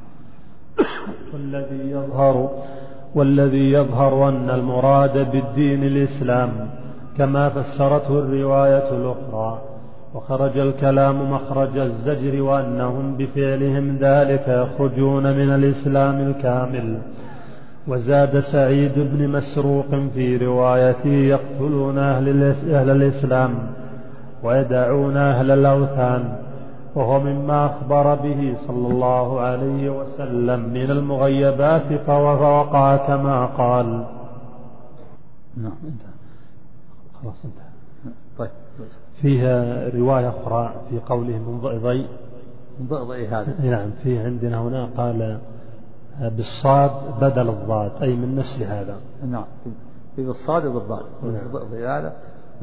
والذي يظهر أن المراد بالدين الإسلام كما فسرته الرواية الأخرى. وخرج الكلام مخرج الزجر، وأنهم بفعلهم ذلك يخرجون من الإسلام الكامل. وزاد سعيد بن مسروق في روايته يقتلون أهل الإسلام ويدعون أهل الأوثان، وهو مما أخبر به صلى الله عليه وسلم من المغيبات، فوقع كما قال. نعم، خلاص انتهى. طيب، فيها رواية أخرى في قوله من ضئضئ هذا. نعم، في عندنا هنا قال بالصاد بدل الضاد، أي من نسل هذا. نعم، في بالصاد وبالضاد. ضئضئ هذا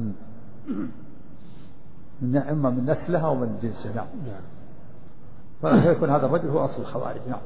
إما من نسلها أو من جنسها. نعم. فيكون هذا الرجل هو أصل الخوارج. نعم،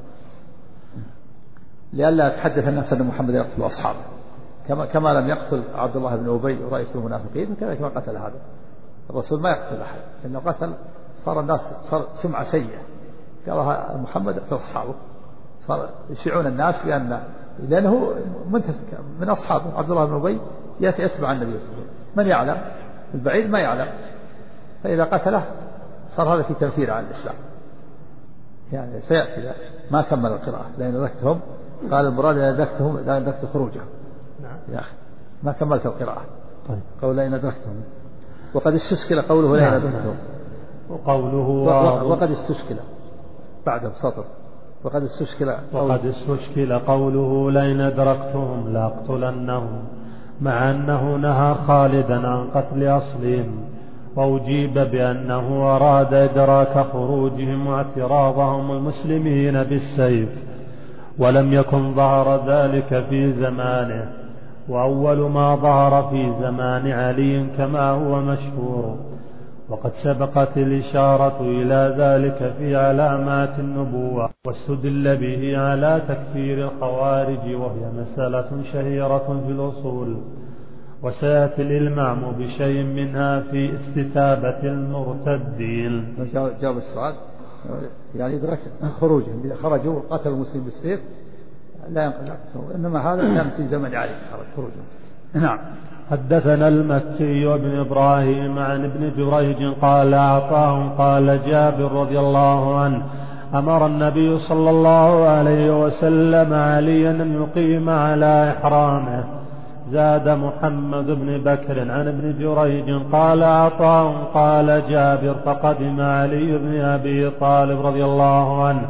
لئلا يتحدث الناس أن محمد يقتل أصحابه، كما لم يقتل عبد الله بن أبي ورئيس المنافقين، وكذلك ما قتل هذا الرسول ما يقتل أحد، لأنه قتل صار الناس سمعة سيئة، قالها محمد يقتل أصحابه، صار يشيعون الناس لأنه من أصحابه. عبد الله بن أبي يتبع النبي صلى الله عليه وسلم، من يعلم البعيد ما يعلم، فإذا قتله صار هذا في تنفير عن الإسلام. يعني سيأتي ما كمل القراءة لأن أدركتهم، قال المراد لا أدركت خروجهم. يا أخي ما كملت القراءة. طيب. قول لئن أدركتهم، وقد استشكل قوله لئن أدركتهم، وقوله وقد استشكل بعد بسطر، وقد استشكل قوله لئن أدركتهم لأقتلنهم، مع أنه نهى خالدا عن قتل أصلهم، وأجيب بأنه أراد إدراك خروجهم واعتراضهم المسلمين بالسيف، ولم يكن ظهر ذلك في زمانه، وأول ما ظهر في زمان علي كما هو مشهور، وقد سبقت الإشارة إلى ذلك في علامات النبوة، واستدل به على تكفير الخوارج، وهي مسألة شهيرة في الأصول، وسيأتي الإلمام بشيء منها في استتابة المرتدين. جاب السؤال يعني إدراك خروجهم، إذا خرجوا وقتلوا المسلمين بالسيف لا ينقل، إنما هذا كان في زمن علي خروجهم. نعم. حدثنا المكي وابن إبراهيم عن ابن جريج قال أعطاه قال جابر رضي الله عنه أمر النبي صلى الله عليه وسلم عليا أن يقيم على إحرامه. زاد محمد بن بكر عن ابن جريج قال أعطاه قال جابر فقدم علي بن أبي طالب رضي الله عنه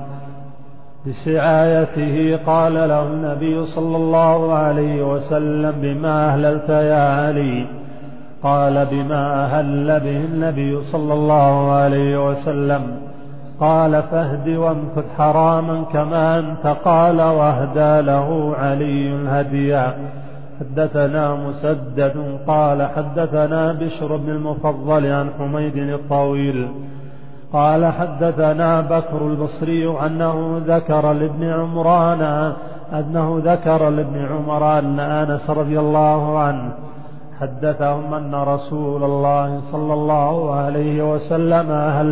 بسعايته قال له النبي صلى الله عليه وسلم بما أهللت يا علي؟ قال بما أهل به النبي صلى الله عليه وسلم. قال فاهد وامكث حراما كما أنت. قال واهدى له علي هديا. حدثنا مسدد قال حدثنا بشر بن المفضل عن حميد الطويل قال حدثنا بكر البصري أنه ذكر لابن عمر أن أنس رضي الله عنه حدثهم أن رسول الله صلى الله عليه وسلم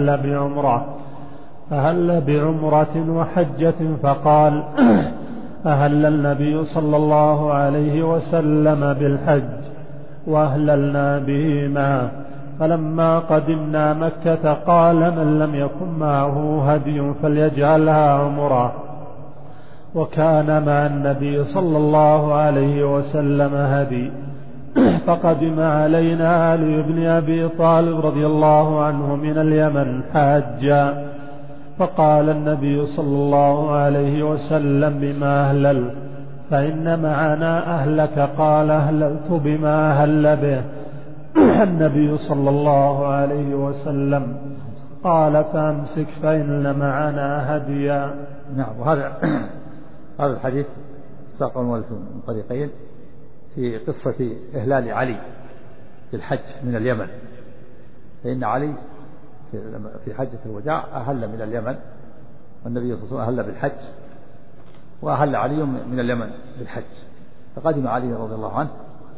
أهل بعمرة وحجة، فقال أهل النبي صلى الله عليه وسلم بالحج وأهللنا بهما. فلما قدمنا مكة قال من لم يكن معه هدي فليجعلها عمرة. وكان مع النبي صلى الله عليه وسلم هدي. فقدم علينا علي بن أبي طالب رضي الله عنه من اليمن حاجا، فقال النبي صلى الله عليه وسلم بما أهللت؟ فإن معنا أهلك. قال أهللت بما أهل به النبي صلى الله عليه وسلم. قال فامسك فإن معنا هديا. نعم. وهذا الحديث ساق المؤلف من طريقين في قصة إهلال علي بالحج من اليمن، فإن علي في حجة الوداع أهل من اليمن، والنبي صلى الله عليه وسلم أهل بالحج، وأهل علي من اليمن بالحج. فقدم علي رضي الله عنه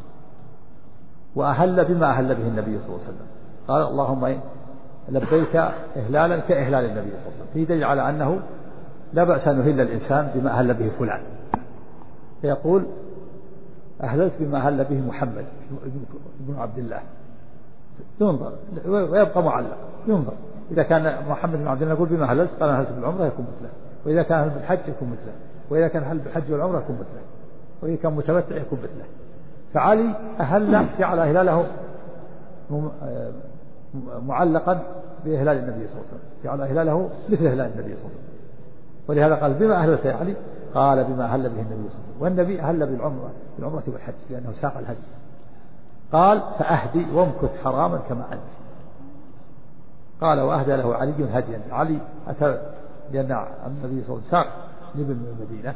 وأهل بما أهل به النبي صلى الله عليه وسلم. قال اللهم لبيك إهلالا كإهلال النبي صلى الله عليه وسلم. في دليل على أنه لا بأس أن يهل الإنسان بما أهل به فلان، فيقول أهللت بما أهل به محمد بن عبد الله، تنظر ويبقى معلق، ينظر. إذا كان محمد بن عبد الله يقول بما أهللت قال أهللت بالعمرة يكون مثله، وإذا كان أهل بالحج يكون مثله، وإذا كان أهل بالحج والعمرة يكون مثله، وإذا كان متمتع يكون مثله. فعلي أهل جعل إهلاله معلقا بإهلال النبي صلى الله عليه وسلم، جعل إهلاله مثل إهلال النبي صلى الله عليه وسلم. ولهذا قال بما أهلت يا علي؟ قال بما أهل به النبي صلى الله عليه وسلم. والنبي أهل بالعمرة والحج لأنه ساق الهدي. قال فأهدي وامكث حراما كما أنت. قال وأهدى له علي هديا. علي أتى لأن النبي صلى الله عليه وسلم ساق نبل من المدينة،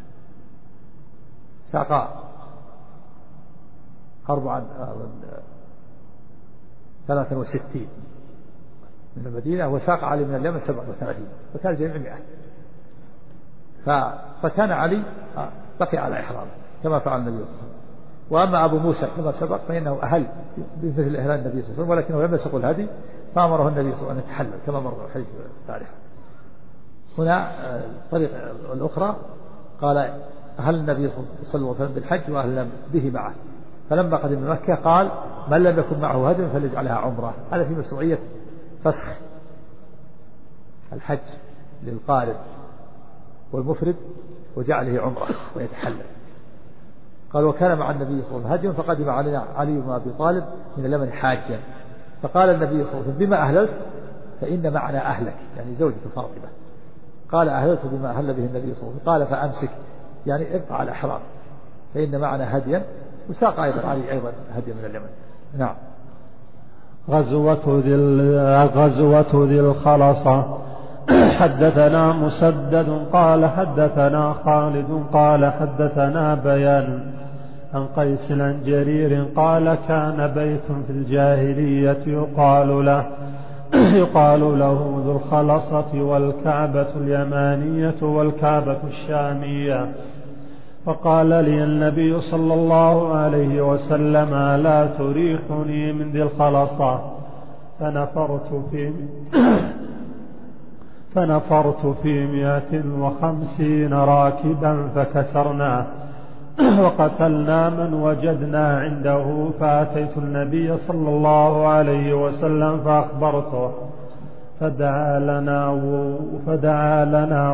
ساق 63 من المدينة، وساق علي من اليمن 37، فكان الجميع 100. فكان علي بقي على إحرامه كما فعل النبي صلى الله عليه وسلم. وأما أبو موسى كما سبق فإنه أهل بمثل إهلال النبي صلى الله عليه وسلم، ولكنه لم يسق الهدي، فأمره النبي صلى الله عليه وسلم أن يتحلل كما مر الحديث التاريخ. هنا الطريقة الأخرى قال أهل النبي صلى الله عليه وسلم بالحج وأهل به معه. فلما قدم مكة قال من لم يكن معه هدي فليجعلها عمرة. هذا في مشروعية فسخ الحج للقارن والمفرد وجعله عمرة ويتحلل. قال وكان مع النبي صلى الله عليه وسلم هدي، فقدم علينا علي بن أبي طالب من اليمن حاجا. فقال النبي صلى الله عليه وسلم بما أهللت؟ فإن معنا أهلك، يعني زوجة فاطمة. قال أهللت بما أهل به النبي صلى الله عليه وسلم. قال فأمسك، يعني ابقى على الإحرام، فإن معنا هديا. وساق أيضا علي أيضا هديا من اليمن. نعم. غزوة ذي الخلصة. حدثنا مسدد قال حدثنا خالد قال حدثنا بيان عن قيس عن جرير قال كان بيت في الجاهلية يقال له ذو الخلصة والكعبة اليمانية والكعبة الشامية. فقال لي النبي صلى الله عليه وسلم لا تريحني من ذي الخلصة، فنفرت في 150 راكبا فكسرناه وقتلنا من وجدنا عنده، فأتيت النبي صلى الله عليه وسلم فأخبرته فدعا لنا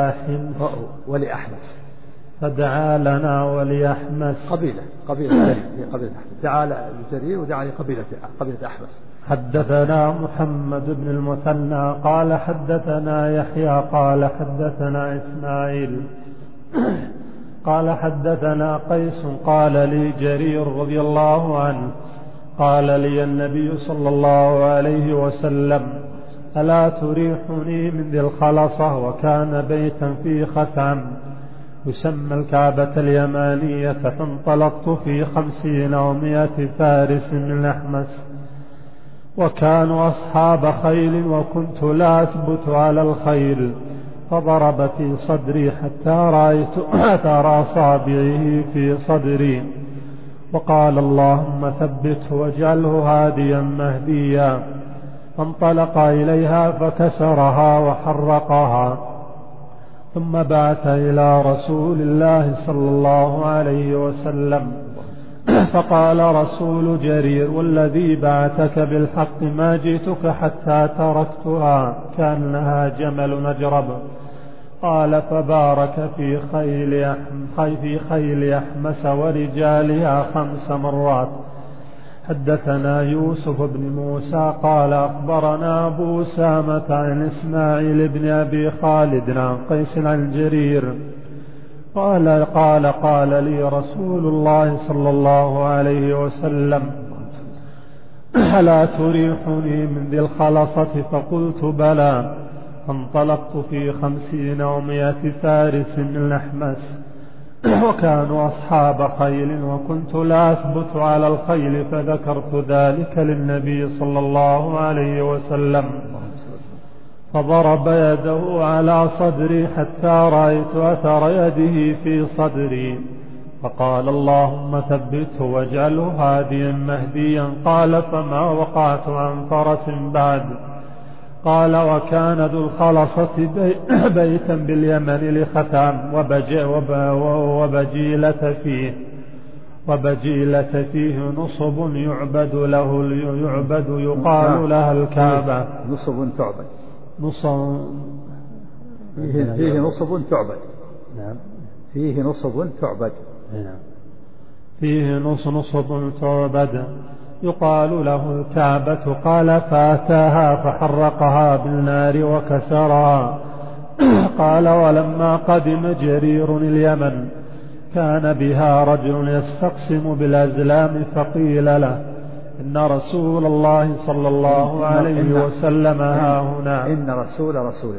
ولأحمس قبيلة دعا لجرير ودعا لقبيلة أحمس. حدثنا محمد بن المثنى قال حدثنا يحيى قال حدثنا إسماعيل قال حدثنا قيس قال لي جرير رضي الله عنه قال لي النبي صلى الله عليه وسلم ألا تريحني من ذي الخلصة، وكان بيتا في خثعم يسمى الكعبة اليمانية، فانطلقت في 50 و100 فارس من أحمس، وكانوا أصحاب خيل وكنت لا أثبت على الخيل، فضرب في صدري حتى رأيت أثر أصابعه في صدري، وقال اللهم ثبته واجعله هاديا مهديا، فانطلق إليها فكسرها وحرقها، ثم بعث إلى رسول الله صلى الله عليه وسلم فقال رسول جرير والذي بعثك بالحق ما جئتك حتى تركتها كأنها جمل نجرب. قال فبارك في خيل أحمس ورجالها 5 مرات. حدثنا يوسف بن موسى قال أخبرنا أبو أسامة عن إسماعيل بن أبي خالد عن قيس عن جرير قال لي رسول الله صلى الله عليه وسلم ألا تريحني من ذي الخلصة؟ فقلت بلى. فانطلقت في 50 و100 فارس من أحمس، وكانوا أصحاب خيل وكنت لا أثبت على الخيل، فذكرت ذلك للنبي صلى الله عليه وسلم، فضرب يده على صدري حتى رأيت أثر يده في صدري، فقال اللهم ثبته واجعله هاديا مهديا. قال فما وقعت عن فرس بعد. قال وكان ذو الخلصة بيتا باليمن لخثعم وبجيلة فيه نصب يعبد يقال لها الكعبة. نصب تعبد. فيه نصب تعبد. نعم. فيه نصب تعبد. نعم. فيه نصب تعبد يقال له الكعبة. قال فأتاها فحرقها بالنار وكسرها. قال ولما قدم جرير اليمن كان بها رجل يستقسم بالأزلام، فقيل له إن رسول الله صلى الله عليه وسلم ها هنا. إن رسول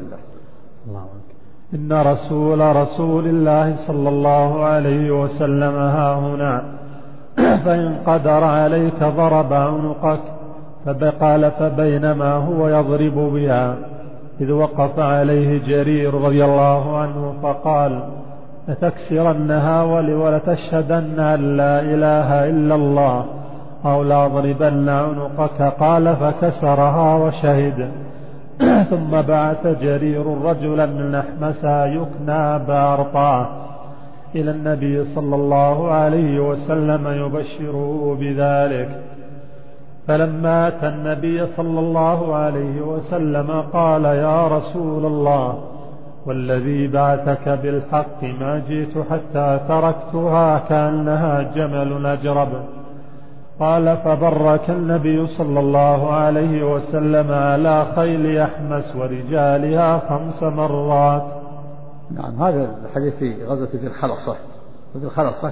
الله صلى الله عليه وسلم ها هنا، فإن قدر عليك ضرب عنقك. فقال فبينما هو يضرب بها إذ وقف عليه جرير رضي الله عنه فقال لتكسرنها ولتشهدن أن لا إله إلا الله أو لأضربن عنقك. قال فكسرها وشهد. ثم بعث جرير رجلا من أحمس يكنى بأرطاه إلى النبي صلى الله عليه وسلم يبشره بذلك. فلما أتى النبي صلى الله عليه وسلم قال يا رسول الله والذي بعثك بالحق ما جئت حتى تركتها كأنها جمل أجرب. قال فبرك النبي صلى الله عليه وسلم على خيل أحمس ورجالها 5 مرات. نعم. هذا الحديث في غزوة ذي الخلصة. وذي الخلصة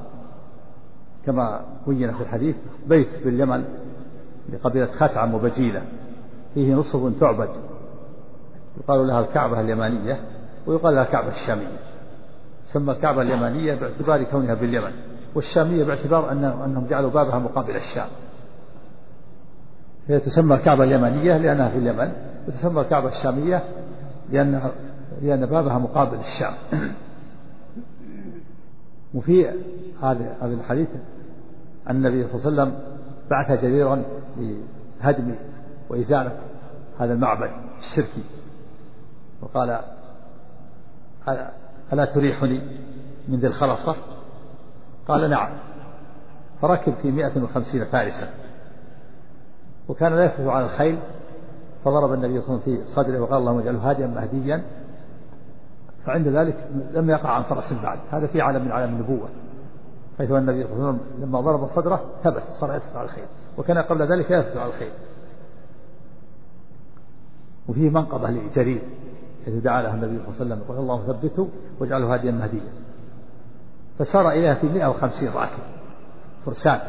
كما بين في الحديث بيت في اليمن لقبيلة خثعم وبجيلة، فيه نصب تعبد يقال لها الكعبة اليمانية ويقال لها الكعبة الشامية. سمى الكعبة اليمانية باعتبار كونها باليمن، والشامية باعتبار أنهم جعلوا بابها مقابل الشام، هي تسمى الكعبة اليمنية لأنها في اليمن، وتسمى الكعبة الشامية لأن بابها مقابل الشام. وفي هذا الحديث أن النبي صلى الله عليه وسلم بعث جريرا لهدم وإزالة هذا المعبد الشركي، وقال ألا تريحني من ذي الخلصة؟ قال نعم. فركب في 150 فارسا، وكان لا يفلح على الخيل، فضرب النبي صلى الله عليه وسلم في صدره وقال اللهم اجعله هاديا مهديا، فعند ذلك لم يقع عن فرس بعد. هذا في عالم من عالم النبوة، حيث النبي صلى الله عليه وسلم لما ضرب صدره ثبت، صار يثبت على الخيل، وكان قبل ذلك يثبت على الخيل. وفيه منقبة لجرير حيث دعا له النبي صلى الله عليه وسلم يقول اللهم ثبته واجعله هاديا مهديا، فسار إليها في 150 راكب فرسان،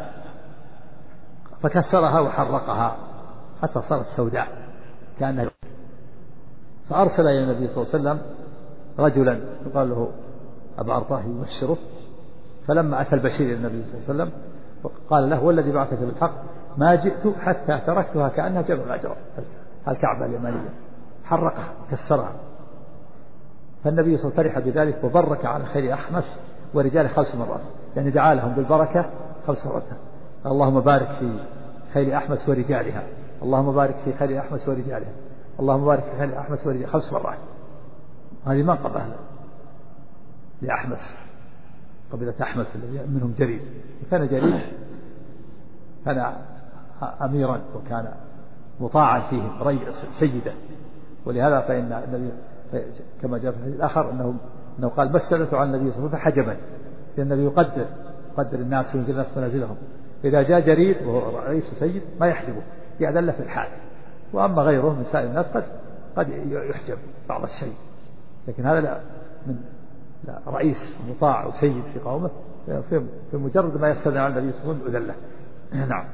فكسرها وحرقها حتى صارت سوداء كأنها. فأرسل إلى النبي صلى الله عليه وسلم رجلا يقال له أبا أرطاه يبشره، فلما أتى البشير إلى النبي صلى الله عليه وسلم قال له والذي بعثك بالحق ما جئت حتى تركتها كأنها جبل الأجرة، الكعبة اليمنية، حرقها كسرها. فالنبي صلى الله عليه وسلم فرح بذلك وبرك على خير أحمس ورجاله 5 مرات، يعني دعا لهم بالبركة 5 مرات. اللهم بارك في خير أحمس ورجالها، اللهم بارك في خير أحمس ورجالها، اللهم بارك في خير أحمس ورجالها 5 مرات. هذه منقبة لأحمس، قبيلة أحمس الذي منهم جرير. وكان جرير كان أميرا وكان مطاعا فيهم سيدا، ولهذا فإن النبي كما جاء في الحديث الآخر أنه قال بس سألت عن النبي صلى الله عليه وسلم فحجبا، لأن النبي يقدر الناس وينزل الناس منازلهم. إذا جاء جرير وهو رئيس سيد ما يحجبه، يأذن في الحال، وأما غيره من سائر الناس قد يحجب بعض الشيء، لكن هذا لا، من لا رئيس مطاع وسيد في قومه، في مجرد ما يستدعي عن النبي صلى الله عليه وسلم أذله. نعم.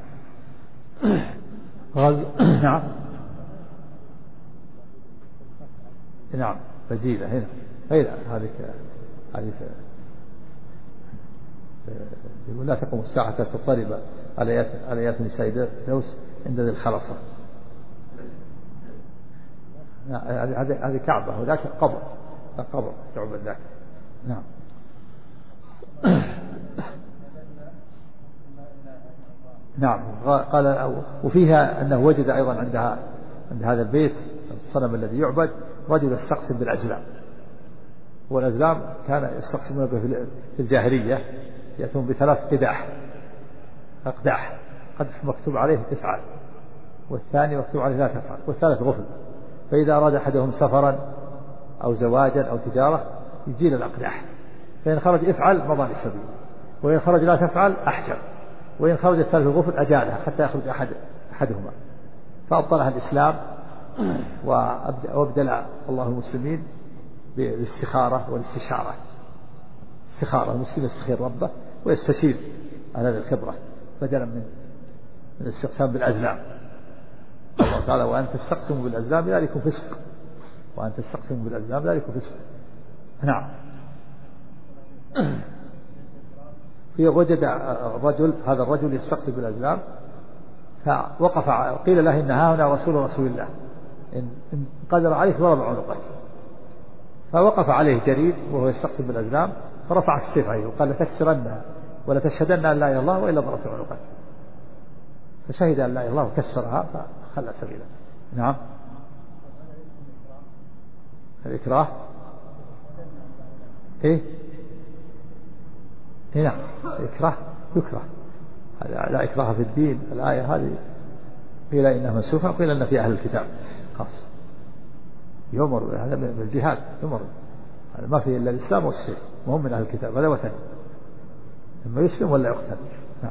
نعم. نعم فجيلة هنا هذه يقول لا تقوم الساعة حتى تضطرب عليات نساء دوس عند ذي الخلصة. هذه كعبة وذاك قبر تعبد ذاك. نعم. نعم. قال وفيها أنه وجد أيضا عند هذا البيت الصنم الذي يعبد رجل يستقسم بالأزلام، والأزلام كان يستقسمون في الجاهلية، يأتون ب3 أقداح قدح مكتوب عليه افعل، والثاني مكتوب عليه لا تفعل، والثالث غفل. فإذا أراد أحدهم سفرا أو زواجا أو تجارة يجيل الأقداح، فإن خرج افعل مضى للسبيل، وإن خرج لا تفعل أحجر، وإن خرج الثالث الغفل أجالها حتى يخرج أحدهما. فأبطلها الإسلام، وابدل الله المسلمين بالاستخارة والاستشارة. استخارة، المسلم يستخير ربه ويستشير على هذه الخبرة بدلا من الاستقسام بالأزلام. الله تعالى وأن تستقسموا بالأزلام ذلك فسق، وأن تستقسموا بالأزلام ذلك فسق. نعم. وجد هذا الرجل يستقسم بالأزلام، فوقف قيل له إن ها هنا رسول الله، إن قدر عليك ضرب عنقك. فوقف عليه جرير وهو يستقسم بالأزلام، فرفع السيف عليه وقال لتكسرنها ولا تشهدن أن لا إله إلا الله وإلا ضربت عنقك. فشهد أن لا إله إلا الله وكسرها فخلى سبيله. نعم. الإكراه إيه نعم. الإكراه يكره، لا إكراه في الدين. الآية هذه قيل إنها منسوخة وقيل إن في أهل الكتاب خاص يؤمر، هذا من الجهاد يؤمر، هذا ما فيه إلا الإسلام والسيف، وهم من أهل الكتاب، هذا وثني إما يسلم ولا يقتل. نعم.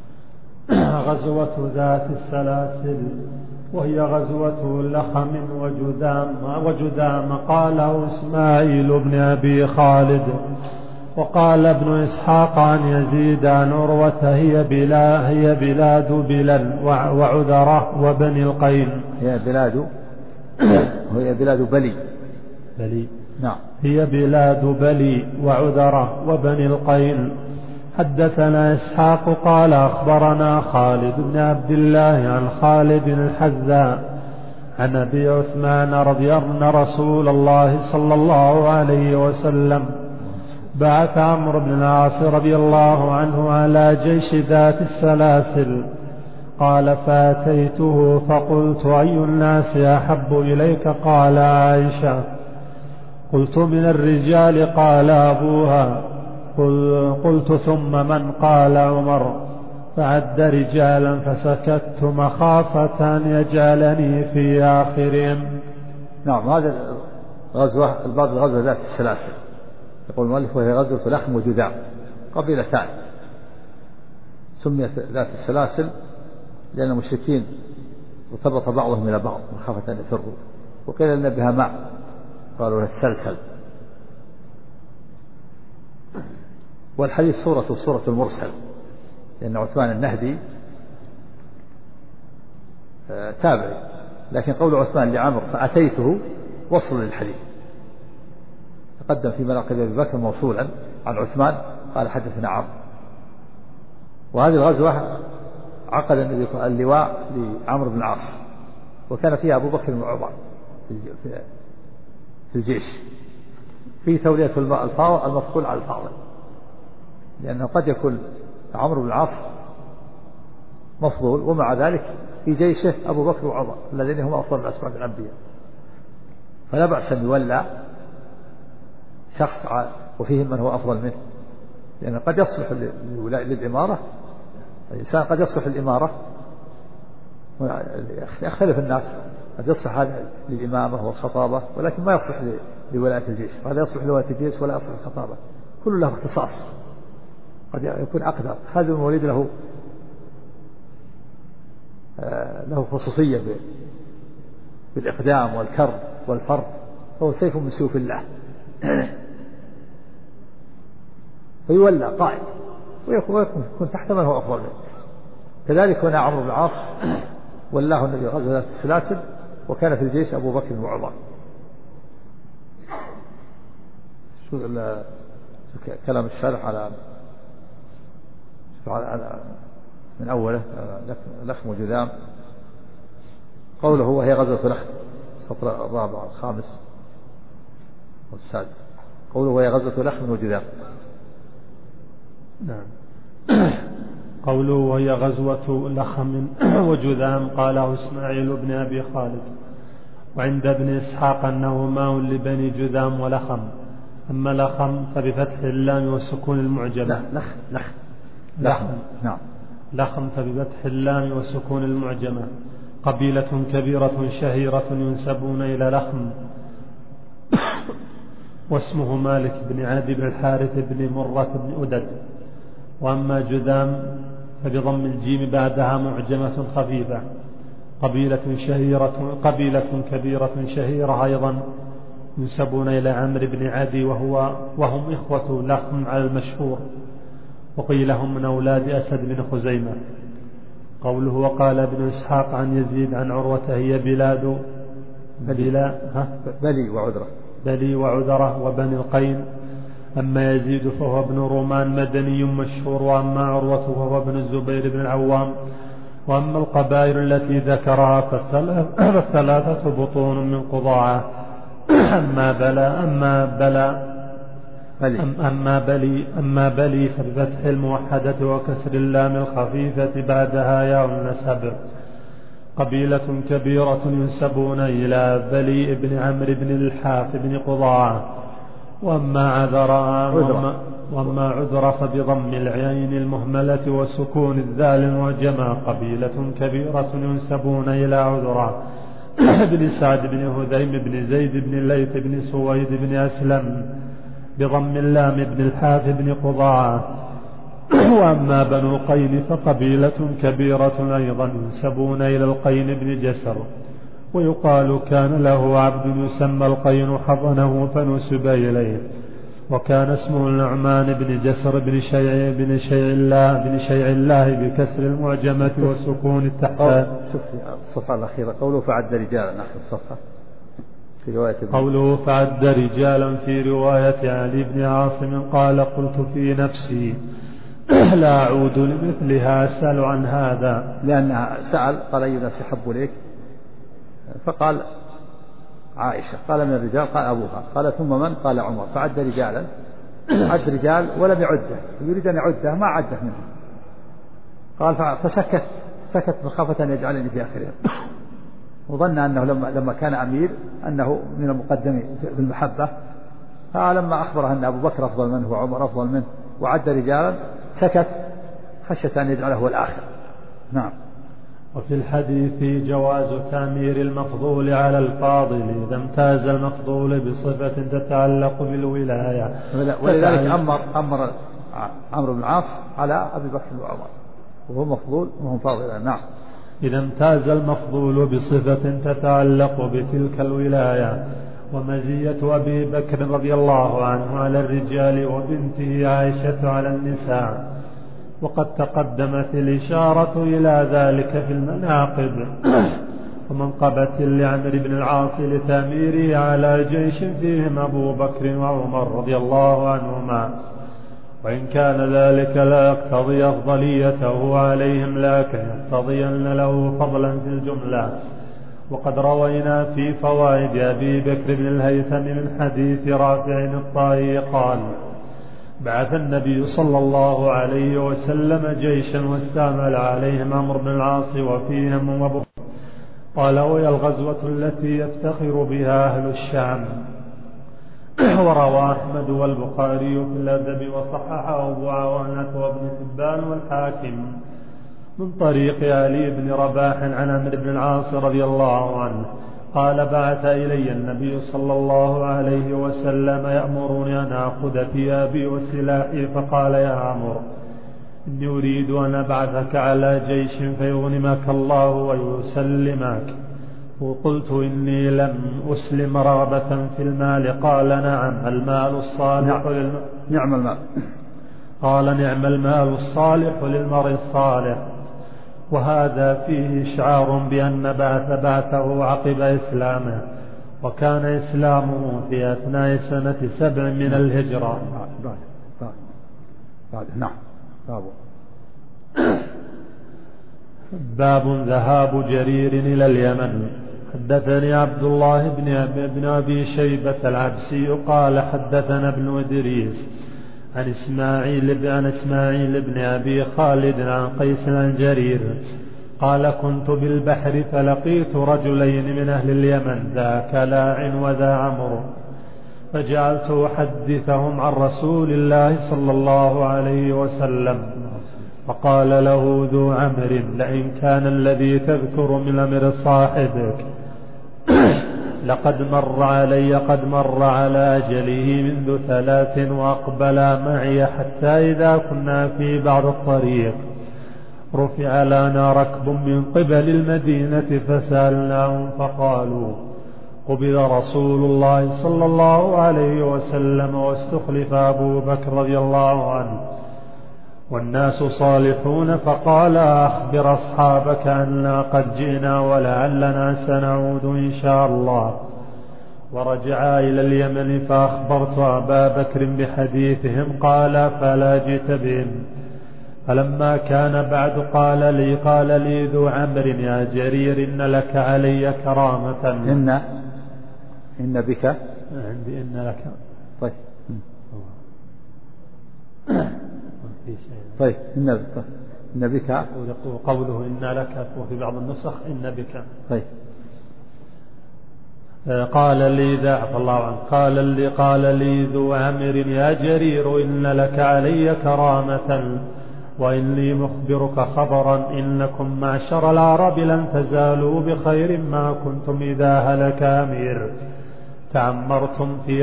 غزوة ذات السلاسل وهي غزوة لخم وجذام. قاله إسماعيل بن أبي خالد. وقال ابن إسحاق عن يزيد عن عروة هي بلاد بلل وعذرة وبني القين. هي بلاد بلي. نعم. هي بلاد بلي وعذرة وبني القين. حدثنا إسحاق قال أخبرنا خالد بن عبد الله عن خالد الحذاء عن أبي عثمان رضي أن رسول الله صلى الله عليه وسلم بعث عمرو بن العاص رضي الله عنه على جيش ذات السلاسل. قال فأتيته فقلت أي الناس أحب إليك؟ قال عائشة. قلت من الرجال؟ قال أبوها. قلت ثم من؟ قال عمر. فعد رجالا فسكت مخافة أن يجعلني في آخرهم. نعم. هذا غزوة الباب غزوة ذات السلاسل، يقول المؤلف وهي غزوة لخم وجذام، قبيلتان سميت ذات السلاسل لأن المشركين ارتبط بعضهم إلى بعض مخافة أن يفروا، وقيل أن بها ماء قالوا السلسل. والحديث صورة المرسل، لأن عثمان النهدي تابعي، لكن قول عثمان لعمر فأتيته وصل للحديث. تقدم في مناقب أبي بكر موصولا عن عثمان قال حدثنا عمرو. وهذه الغزوة عقد النبي اللواء لعمرو بن العاص، وكان فيها أبو بكر وعمر في الجيش، في تولية المفضول على الفاضل، لأنه قد يكون عمرو بن العاص مفضول ومع ذلك في جيشه أبو بكر وعمر الذين هم أفضل الأسباب الأنبياء، فلا بأس أن يولى شخص وفيهم من هو أفضل منه، لأنه قد يصلح للإمارة. الإنسان قد يصلح للإمارة، يختلف الناس، قد يصلح هذا للإمامة والخطابة ولكن ما يصلح لولاية الجيش، وهذا يصلح لولاية الجيش ولا يصلح الخطابة. كل له اختصاص، قد يكون أقدر. خالد بن الوليد له خصوصية بالإقدام والكر والفر، فهو سيف من سيوف الله فيولى قائد ويكون تحت من هو أفضل منه. كذلك هنا عمرو بن العاص ولاه النبي غزوة ذات السلاسل، وكان في الجيش أبو بكر وعمر. كلام الشارح على من أوله لخم وجذام. قوله وهي غزوة لخم، السطر الرابع الخامس والسادس. قوله وهي غزوة لخم وجذام. نعم. قوله وهي غزوة لخم وجذام قاله إسماعيل بن أبي خالد، وعند ابن إسحاق أنه ماء لبني جذام ولخم. أما لخم فبفتح اللام وسكون المعجمة. لخم. نعم. لخم فبفتح اللام وسكون المعجمة. قبيلة كبيرة شهيرة ينسبون إلى لخم، واسمه مالك بن عدي بن الحارث بن مرة بن أدد. وأما جذام فبضم الجيم بعدها معجمة خفيفة. قبيلة كبيرة شهيرة أيضا ينسبون إلى عمرو بن عدي وهم إخوة لخم على المشهور، وقيل هم من أولاد أسد بن خزيمة. قوله وقال ابن إسحاق عن يزيد عن عروة هي بلاد بلي وعذرة وبني القين. أما يزيد فهو ابن رومان مدني مشهور، وأما عروة فهو ابن الزبير بن العوام. وأما القبائل التي ذكرها فالثلاثة بطون من قضاعة. أما بلي فبفتح الموحدة وكسر اللام الخفيفة بعدها ياء النسب. قبيلة كبيرة ينسبون إلى بلي بن عمرو بن الحاف بن قضاعة. وأما عذر فبضم العين المهملة وسكون الذال المعجمة. قبيلة كبيرة ينسبون إلى عذرة بن سعد بن هذيم بن زيد بن الليث بن سويد بن أسلم بضم اللام بن الحاف بن قضاعة. وأما بنو القين فقبيلة كبيرة أيضا ينسبون إلى القين بن جسر، ويقال كان له عبد يسمى القين حضنه فنسب إليه، وكان اسمه النعمان بن جسر بن شيع الله بكسر المعجمة وسكون التحتان. شوف الصفحة الأخيرة قوله فعد رجالا آخر الصفحة في رواية قوله فعد رجالا في رواية علي بن عاصم قال قلت في نفسي لا أعود لمثلها أسأل عن هذا. لأنها سأل قال أي الناس يحب إليك؟ فقال عائشة. قال من الرجال؟ قال أبوها. قال ثم من؟ قال عمر. فعد رجالا، عد رجال ولم يعده، يريد أن يعده ما عده منه. قال فسكت مخافة أن يجعلني في آخرهم، وظن أنه لما كان أمير أنه من المقدمين في المحبة. فلما أخبره أن أبو بكر أفضل منه وعمر أفضل منه وعد رجالا سكت خشية أن يجعله الآخر. نعم. وفي الحديث جواز تأمير المفضول على الفاضل إذا امتاز المفضول بصفة تتعلق بالولاية. ولذلك أمر عمرو بن العاص على أبي بكر وعمر وهو مفضول وهم فاضل. نعم. إذا امتاز المفضول بصفة تتعلق بتلك الولاية. ومزية أبي بكر رضي الله عنه على الرجال وبنته عائشة على النساء، وقد تقدمت الإشارة إلى ذلك في المناقب. ومنقبة لعمرو بن العاص لتأميره على جيش فيهم أبو بكر وعمر رضي الله عنهما، وإن كان ذلك لا يقتضي أفضليته عليهم لكن يقتضي أن له فضلا في الجملة. وقد روينا في فوائد أبي بكر بن الهيثم من حديث رافع الطائي قال: بعث النبي صلى الله عليه وسلم جيشا واستعمل عليهم عمرو بن العاص وفيهم أبو. قال: وهي الغزوة التي يفتخر بها أهل الشام. وروى أحمد والبخاري في الأدب وصححه أبو عوانة وابن حبان والحاكم من طريق علي بن رباح عن عمرو بن العاص رضي الله عنه قال: بعث إلي النبي صلى الله عليه وسلم يأمرني أن آخذ ثيابي وسلاحي، فقال: يا عمرو إني أريد أن أبعثك على جيش فيغنمك الله ويسلمك. وقلت: إني لم أسلم رغبة في المال. قال: نعم المال الصالح نعم المال. قال: نعم المال الصالح للمرء الصالح. وهذا فيه إشعار بأن بعثه عقب إسلامه، وكان إسلامه في أثناء سنة 7 من الهجرة. نعم. باب ذهاب جرير إلى اليمن. حدثني عبد الله بن أبي شيبة العبسي قال: حدثنا ابن إدريس عن إسماعيل بن أبي خالد عن قيس عن جرير قال: كنت بالبحر فلقيت رجلين من أهل اليمن ذاك لاع وذا عمرو، فجعلت أحدثهم عن رسول الله صلى الله عليه وسلم، فقال له ذو عمرو: لئن كان الذي تذكر من أمر صاحبك قد مر على أجله منذ 3 وأقبلا معي حتى إذا كنا في بعض الطريق رفع لنا ركب من قبل المدينة فسألناهم فقالوا: قبض رسول الله صلى الله عليه وسلم واستخلف أبو بكر رضي الله عنه والناس صالحون. فقال: أخبر أصحابك أننا قد جئنا ولعلنا سنعود إن شاء الله. ورجعا إلى اليمن فأخبرت أبا بكر بحديثهم قال: فلا جئت بهم. فلما كان بعد قال لي ذو عمرو: يا جرير إن لك علي كرامة. إن بك عندي إن لك. طيب إن بك. قوله إن لك وفي بعض النسخ إن بك. طيب. قال لي ذو عمرو: يا جرير إن لك علي كرامة، وإني مخبرك خبرا إنكم معشر العرب لن تزالوا بخير ما كنتم إذا هلك أمير تعمرتم في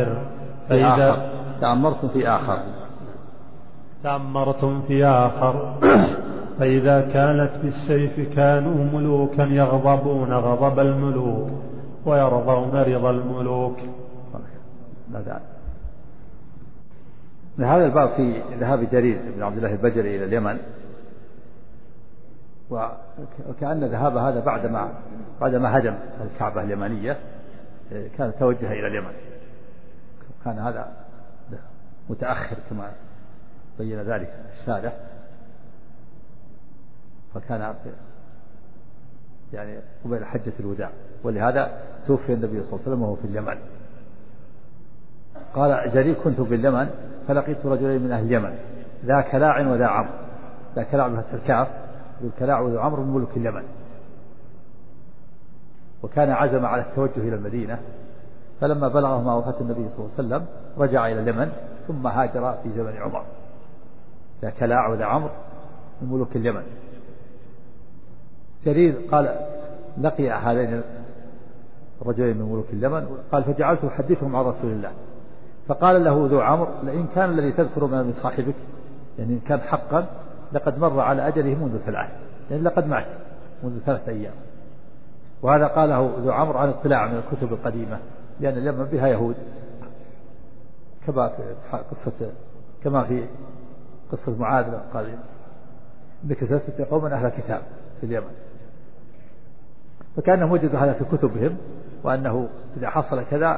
آخر فإذا كانت بالسيف كانوا ملوكا يغضبون غضب الملوك ويرضون رضا الملوك. هذا الباب في ذهاب جرير بن عبد الله البجلي إلى اليمن، وكأن ذهاب هذا بعدما هدم الكعبة اليمنية كان توجه إلى اليمن، كان هذا متأخر كما بين ذلك الشارح. فكان يعني قبيل حجة الوداع، ولهذا توفي النبي صلى الله عليه وسلم وهو في اليمن. قال جرير كنت باليمن فلقيت رجلين من أهل اليمن ذا كلاع وذا عمرو، ذا كلاع بفتح الكاف والكلاع وذا عمرو من ملوك اليمن، وكان عزم على التوجه إلى المدينة، فلما بلغهما وفاة النبي صلى الله عليه وسلم رجع إلى اليمن ثم هاجر في زمن عمر. ذا كلاع وذا عمرو من ملوك اليمن. جرير قال لقي هذين الرجلين من ملوك اليمن، قال فجعلت أحدثهم عن رسول الله، فقال له ذو عمرو لئن كان الذي تذكر من صاحبك يعني إن كان حقا لقد مر على أجله منذ 3، يعني لقد مات منذ 3 أيام. وهذا قاله ذو عمرو عن اطلاع من الكتب القديمة، لأن اليمن بها يهود، كما في قصة معاذ قال إنك ستأتي قوما أهل كتاب في اليمن، فكأنهم وجدوا هذا في كتبهم، وأنه إذا حصل كذا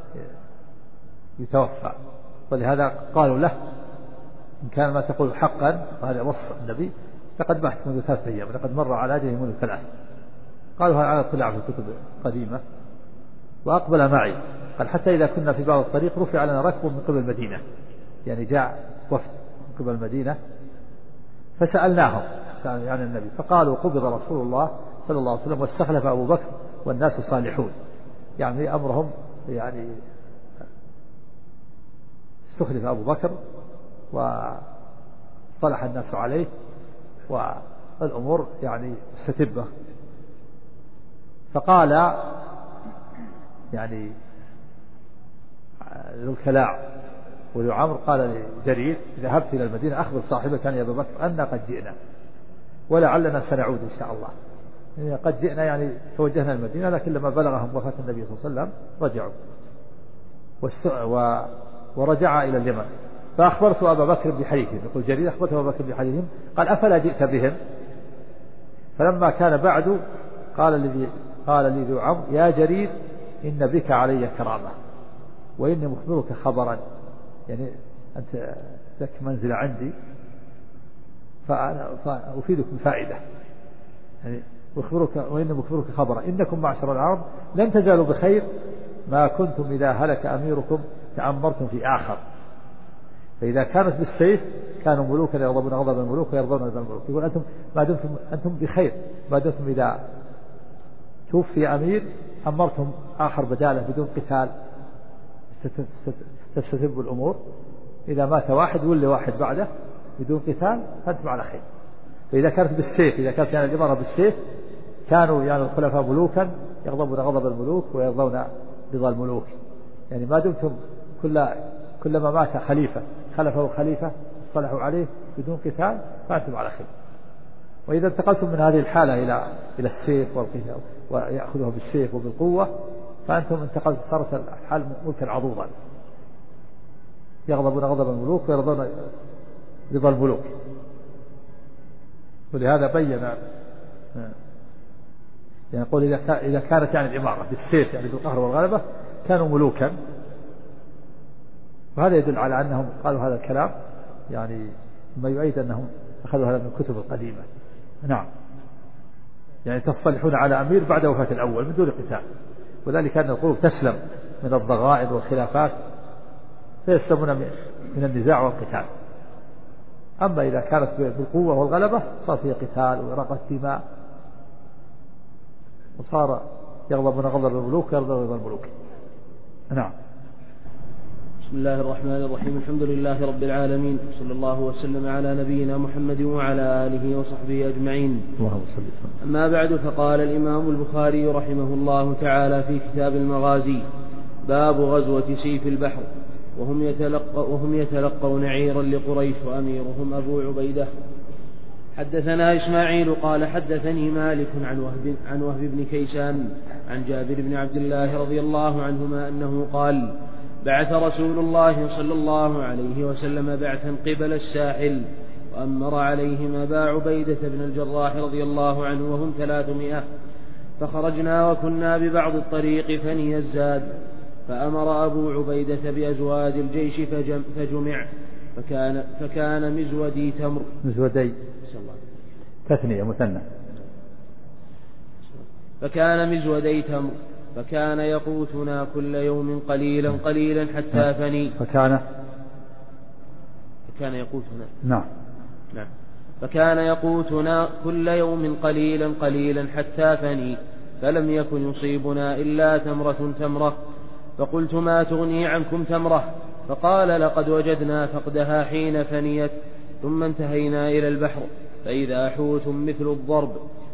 يتوفى، ولهذا قالوا له إن كان ما تقول حقا، وهذا وصف النبي، لقد مات منذ 3 أيام، لقد مر على أجله منذ 3. قالوا هذا على اطلاع في الكتب القديمة. وأقبل معي، قال حتى إذا كنا في بعض الطريق رفع لنا ركب من قبل المدينة، يعني جاء وفد من قبل المدينة، فسألناهم يعني النبي، فقالوا قبض رسول الله صلى الله عليه وسلم واستخلف أبو بكر والناس صالحون، يعني أمرهم يعني استخلف أبو بكر وصلح الناس عليه والأمور يعني مستتبة. فقال يعني ذو الكلاع وذو عمرو قال لجرير ذهبت إلى المدينة أخبر صاحبك يا أبا بكر أن قد جئنا ولعلنا سنعود إن شاء الله، يعني قد جئنا يعني توجهنا المدينة، لكن لما بلغهم وفاة النبي صلى الله عليه وسلم رجعوا ورجع إلى اليمن. فأخبرت أبا بكر بحديثهم، يقول جرير أخبرت أبا بكر بحديثهم، قال أفلا جئت بهم؟ فلما كان بعد قال لي ذو عمرو يا جرير إن بك علي كرامة وإني مخبرك خبرا، يعني أنت لك منزل عندي فأفيدك بفائدة، يعني وإني مخبرك خبرا إنكم معشر العرب لن تزالوا بخير ما كنتم إذا هلك أميركم تعمرتم في آخر، فإذا كانت بالسيف كانوا ملوكا يغضبون غضب الملوك ويرضون رضا الملوك. يقول أنتم ما دمتم أنتم بخير ما دمتم إذا توفي أمير أمرتم آخر بداله بدون قتال تستتب الأمور، إذا مات واحد ولي واحد بعده بدون قتال فأنتم على خير. فإذا كانت بالسيف، إذا كانت يعني الإمارة بالسيف كانوا يعني الخلفاء ملوكا يغضبون غضب الملوك ويرضون رضا الملوك، يعني ما دمتم كلما مات خليفة خلفه خليفة صلحوا عليه بدون قتال فأنتم على خير. وإذا انتقلتم من هذه الحالة إلى السيف والقتال ويأخذها بالسيف وبالقوة فأنتم انتقلت صارت الحال ملكا عضوضا يغضبون غضب الملوك ويرضون رضا الملوك. ولهذا بين يعني يقول إذا كانت يعني الإمارة بالسيف يعني بالقهر والغلبة كانوا ملوكا، وهذا يدل على أنهم قالوا هذا الكلام يعني ما يؤيد أنهم أخذوا هذا من الكتب القديمة. نعم، يعني تصطلحون على أمير بعد وفاة الأول من دون قتال، وذلك أن القلوب تسلم من الضغائن والخلافات فيسلمون من النزاع والقتال. أما إذا كانت بالقوة والغلبة صار فيها قتال وإراقة دماء وصار يغضبون غضب الملوك ويرضون رضا الملوك. نعم. بسم الله الرحمن الرحيم، الحمد لله رب العالمين، صلى الله وسلم على نبينا محمد وعلى آله وصحبه أجمعين. أما بعد، فقال الإمام البخاري رحمه الله تعالى في كتاب المغازي: باب غزوة سيف البحر، وهم يتلقون عيرا لقريش وأميرهم أبو عبيدة. حدثنا إسماعيل قال حدثني مالك عن وهب بن كيسان عن جابر بن عبد الله رضي الله عنهما أنه قال: بعث رسول الله صلى الله عليه وسلم بعثا قبل الساحل، وأمر عليهم أبا عبيدة بن الجراح رضي الله عنه وهم 300، فخرجنا وكنا ببعض الطريق فني الزاد، فأمر أبو عبيدة بأزواد الجيش فجمع، فكان مزودي تمر. مزودي تثنية مثنى. فكان مزودي تمر فكان يقوتنا كل يوم قليلا قليلا حتى فني. فكان يقوتنا. نعم. فكان يقوتنا كل يوم قليلا قليلا حتى فني، فلم يكن يصيبنا إلا تمرة. فقلت: ما تغني عنكم تمرة؟ فقال: لقد وجدنا فقدها حين فنيت، ثم انتهينا إلى البحر فإذا حوت مثل الضرب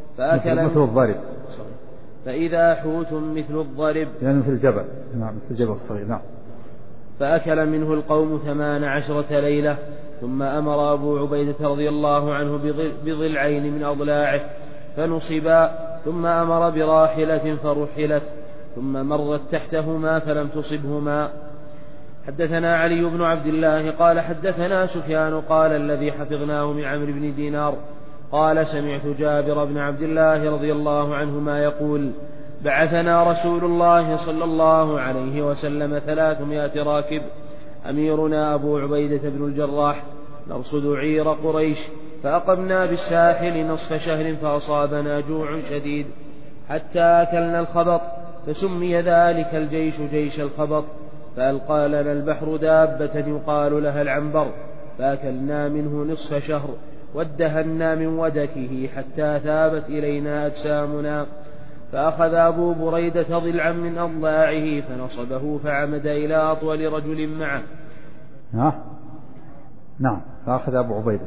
فإذا حوت مثل الضرب يعني مثل الجبل. نعم مثل الجبل الصغير. نعم. فأكل منه القوم 18 ليلة، ثم أمر أبو عبيدة رضي الله عنه بضلعين من أضلاعه فنصبا، ثم أمر براحلة فرحلت، ثم مرت تحتهما فلم تصبهما. حدثنا علي بن عبد الله قال حدثنا سفيان قال الذي حفظناه من عمرو بن دينار قال: سمعت جابر بن عبد الله رضي الله عنهما يقول: بعثنا رسول الله صلى الله عليه وسلم 300 راكب، أميرنا أبو عبيدة بن الجراح، نرصد عير قريش، فأقمنا بالساحل نصف شهر، فأصابنا جوع شديد حتى أكلنا الخبط، فسمي ذلك الجيش جيش الخبط. فألقى لنا البحر دابة يقال لها العنبر، فأكلنا منه نصف شهر، وادهنا من ودكه حتى ثابت إلينا أجسامنا. فأخذ أبو بريدة ضلعا من أضلاعه فنصبه فعمد إلى أطول رجل معه. نعم. فأخذ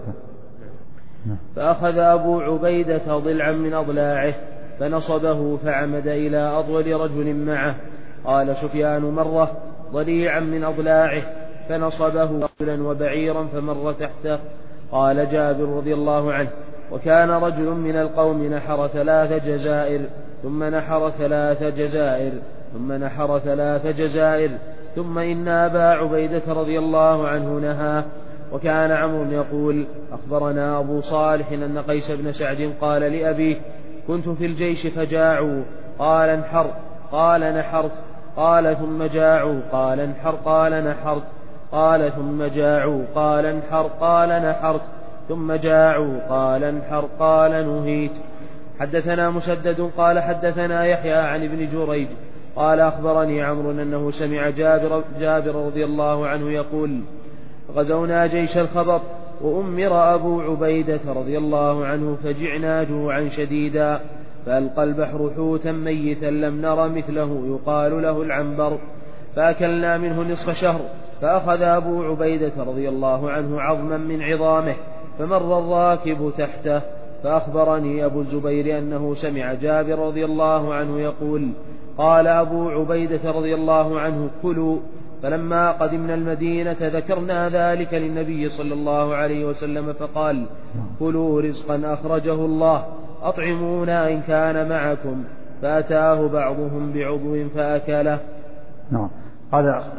أبو عبيدة ضلعا من أضلاعه فنصبه فعمد إلى أطول رجل معه. قال سفيان: مرة ضليعا من أضلاعه فنصبه رجلا وبعيرا فمر تحته. قال جابر رضي الله عنه: وكان رجل من القوم نحر 3 جزائر، ثم نحر 3 جزائر، ثم نحر 3 جزائر، ثم إن أبا عبيدة رضي الله عنه نهى. وكان عمرو يقول: أخبرنا أبو صالح أن قيس بن سعد قال لأبيه: كنت في الجيش فجاعوا، قال: انحر، قال: نحرت، قال: ثم جاعوا، قال: انحر، قال: نحرت، قال: ثم جاعوا، قال: انحر، قال: نحرت، ثم جاعوا، قال: انحر، قال: نهيت. حدثنا مسدد قال حدثنا يحيى عن ابن جريج قال أخبرني عمرو أنه سمع جابر رضي الله عنه يقول: غزونا جيش الخبط، وأمر أبو عبيدة رضي الله عنه، فجعنا جوعا شديدا، فألقى البحر حوتا ميتا لم نر مثله يقال له العنبر، فأكلنا منه نصف شهر. فأخذ أبو عبيدة رضي الله عنه عظما من عظامه، فمر الراكب تحته. فأخبرني أبو الزبير أنه سمع جابر رضي الله عنه يقول: قال أبو عبيدة رضي الله عنه: كلوا. فلما قدمنا المدينة ذكرنا ذلك للنبي صلى الله عليه وسلم، فقال: كلوا رزقا أخرجه الله، أطعمونا إن كان معكم. فأتاه بعضهم بعضو فأكله. نعم. هذا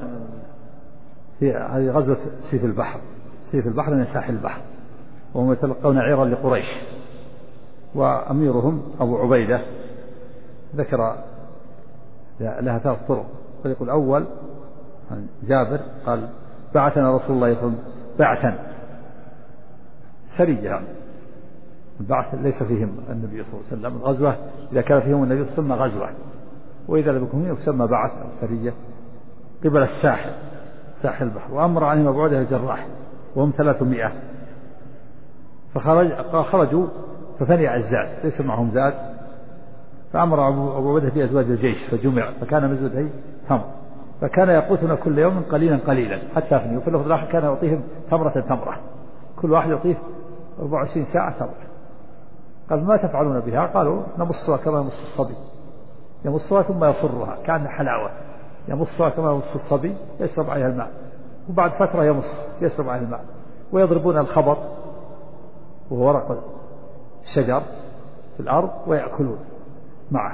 في هذه غزوة سيف البحر. سيف البحر من ساحل البحر، وهم يتلقون عيرا لقريش، وأميرهم أبو عبيدة ذكر لها 3 طرق. فيقول أول جابر قال: بعثنا رسول الله صلى الله عليه وسلم بعثا سرية، البعث ليس فيهم النبي صلى الله عليه وسلم، الغزوة إذا كان فيهم النبي صلى الله عليه وسلم غزوة، وإذا لم يكن يسمى بعث أو سرية قبل الساحل، ساحل البحر. وأمر عنهم أبو عبيدة الجراح وهم 300، فخرجوا ففني الزاد، ليس معهم زاد، فأمر أبو عبيدة بأزواج الجيش فجمع، فكان مزودي تمر، فكان يقوتنا كل يوم قليلا قليلا حتى فني. وفي اللفظ الآخر كان يعطيهم تمرة، كل واحد يعطيه 24 ساعة تمرة. قال: ما تفعلون بها؟ قالوا: نمصها كما يمص الصبي، يمصها ثم يصرها كأن حلاوة، يمصها كما يمص الصبي يشرب عليها الماء، وبعد فترة يشرب عليها الماء. ويضربون الخبط وهو ورق الشجر في الأرض ويأكلون معه.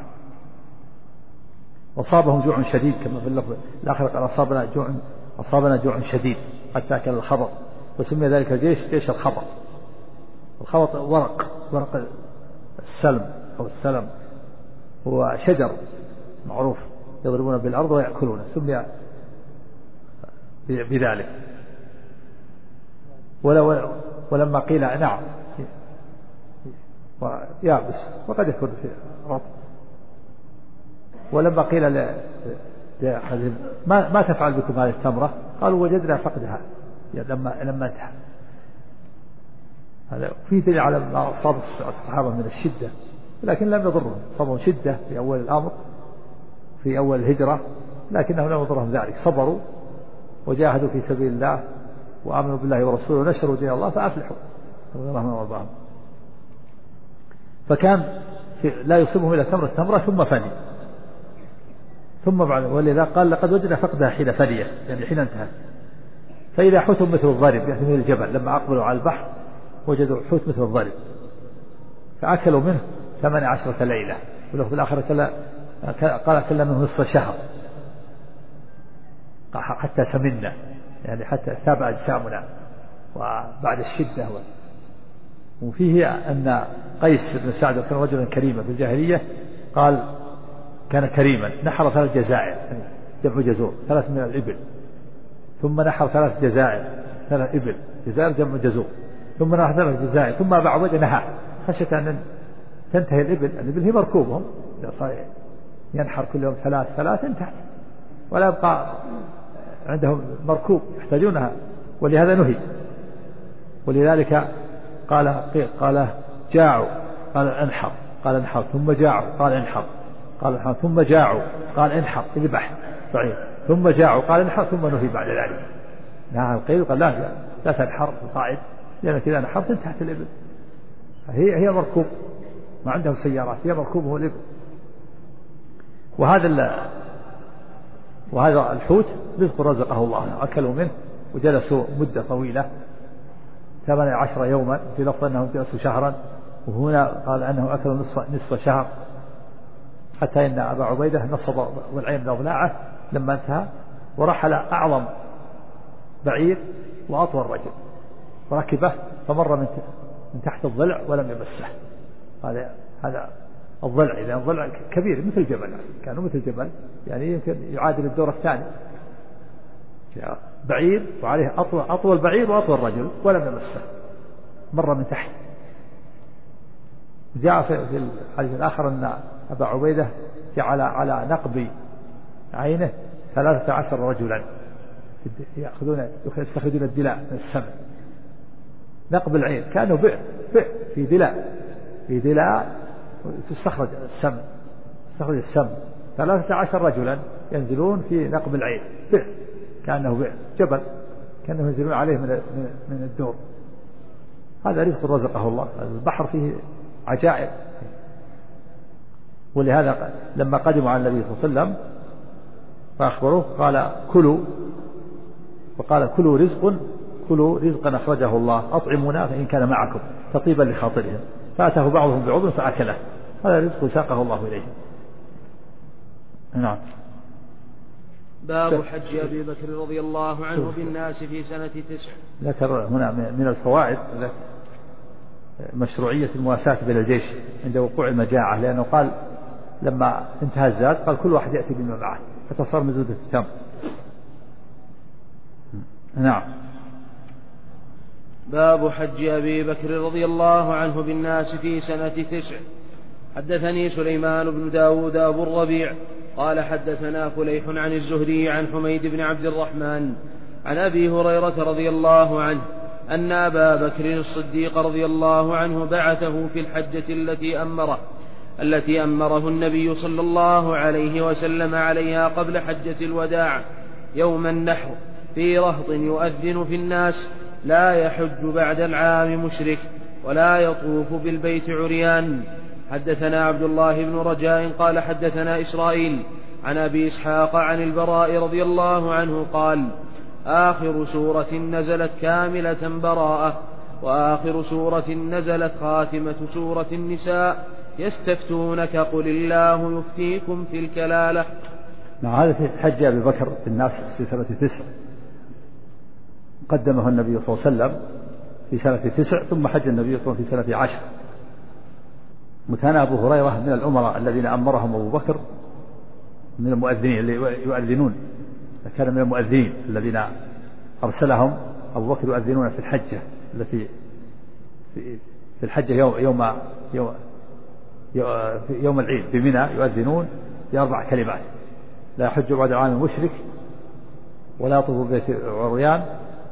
وصابهم جوع شديد كما في اللفظ الآخر قال: أصابنا جوع شديد حتى أكل الخبط، وسمي ذلك الجيش جيش الخبط. الخبط ورق السلم أو السلم، هو شجر معروف يضربون بالأرض ويأكلونه، سمي بذلك. ولما قيل نعم يابس وقد يكون في رطب. ولما قيل ما تفعل بكم هذه التمرة قالوا وجدنا فقدها يعني لما انتهى. هذا في دليل على ما أصاب الصحابة من الشدة، لكن لم يضرهم. صبروا شدة في أول الأمر في أول الهجرة، لكنه لم يضرهم ذلك. صبروا وجاهدوا في سبيل الله وآمنوا بالله ورسوله ونشروا دين الله فأفلحوا رضي الله عنهم وارضاهم. فكان لا يصيبهم إلا تمرة ثم فني، ثم بعد. ولذا قال لقد وجدنا فقدها حين فنية يعني حين انتهى. فإذا حوت مثل الضرب يعني من الجبل لما أقبلوا على البحر وجدوا حوت مثل الضرب فأكلوا منه 18 ليلة. واللفظ الآخر قال أكلنا منه نصف شهر حتى سمنا يعني حتى ثاب أجسامنا وبعد الشدة. وفيه أن قيس بن سعد كان رجلا كريما في الجاهلية، قال كان كريما نحر 3 جزائر جمع جزور 3 من الإبل، ثم نحر 3 جزائر 3 إبل جزائر جمع جزور، ثم نحر 3 جزائر ثم بعد وجه نهى خشية أن تنتهي الإبل هي مركوبهم إذا صار ينحر كل يوم 3 انتهت ولا يبقى عندهم مركوب يحتاجونها، ولهذا نهي. ولذلك قال جاعوا قال انحر قال انحر ثم جاعوا قال انحر قال انحر ثم جاعوا قال انحر اذبح بعيد ثم جاعوا قال انحر ثم نهي بعد ذلك. نهى القيل قال لا تنحر القائد لأنك إذا نحرت انتهت الإبل. هي مركوب ما عندهم سيارات هي مركوبه الإبل. وهذا الحوت رزق رزقه الله أكلوا منه وجلسوا مدة طويلة 18 يوما، في لفظ أنهم جلسوا شهرا، وهنا قال أنه أكلوا نصف شهر، حتى إن أبا عبيدة نصب والعين بأضلاعه لما انتهى ورحل أعظم بعير وأطول رجل وركبه فمر من تحت الضلع ولم يمسه. هذا الضلع إذا الضلع كبير مثل جبل، كانوا مثل جبل يعني يمكن يعادل الدور الثاني. بعير وعليه أطول بعير وأطول رجل ولم يمسه، مر من تحت. جاء في الحديث الآخر أن أبا عبيدة جعل على نقب عينه 13 رجلا يستخرجون الدلاء من السمع. نقب العين كانوا بئر في دلاء تستخرج السمع 13 رجلا ينزلون في نقب العين بئر، كأنه بئر جبل كأنه ينزلون عليه من الدور. هذا رزق رزقه الله. البحر فيه عجائب. ولهذا لما قدموا على النبي صلى الله عليه وسلم فأخبروه قال كلوا رزقا أخرجه الله أطعمونا فإن كان معكم تطيبا لخاطرهم. فأتاه بعضهم بعض فأكله. هذا رزق ساقه الله إليه. نعم. باب حج أبي بكر رضي الله عنه بالناس في سنة 9. ذكر هنا من الفوائد مشروعية المواساة بين الجيش عند وقوع المجاعة، لأنه قال لما انتهى الزاد قال كل واحد يأتي بما معه حتى صار مزودة التمر. نعم. باب حج أبي بكر رضي الله عنه بالناس في سنة 9. حدثني سليمان بن داود أبو الربيع قال حدثنا فليح عن الزهري عن حميد بن عبد الرحمن عن أبي هريرة رضي الله عنه أن أبا بكر الصديق رضي الله عنه بعثه في الحجة التي أمره النبي صلى الله عليه وسلم عليها قبل حجة الوداع يوم النحر في رهط يؤذن في الناس لا يحج بعد العام مشرك ولا يطوف بالبيت عريان. حدثنا عبد الله بن رجاء قال حدثنا إسرائيل عن أبي إسحاق عن البراء رضي الله عنه قال آخر سورة نزلت كاملة براءة، وآخر سورة نزلت خاتمة سورة النساء يستفتونك قل الله يفتيكم في الكلالة. هذا في حج أبي بكر الناس في سنة 9 قدمه النبي صلى الله عليه وسلم في سنة 9 ثم حج النبي صلى الله عليه وسلم في سنة 10. وكان أبو هريرة من الأمراء الذين أمرهم أبو بكر من المؤذنين اللي يؤذنون، كان من المؤذنين الذين أرسلهم أبو بكر يؤذنون في الحجة التي في الحجة يوم العيد بمنى يؤذنون ب4 كلمات: لا يحج بعد العام المشرك، ولا يطوف ببيت عريان،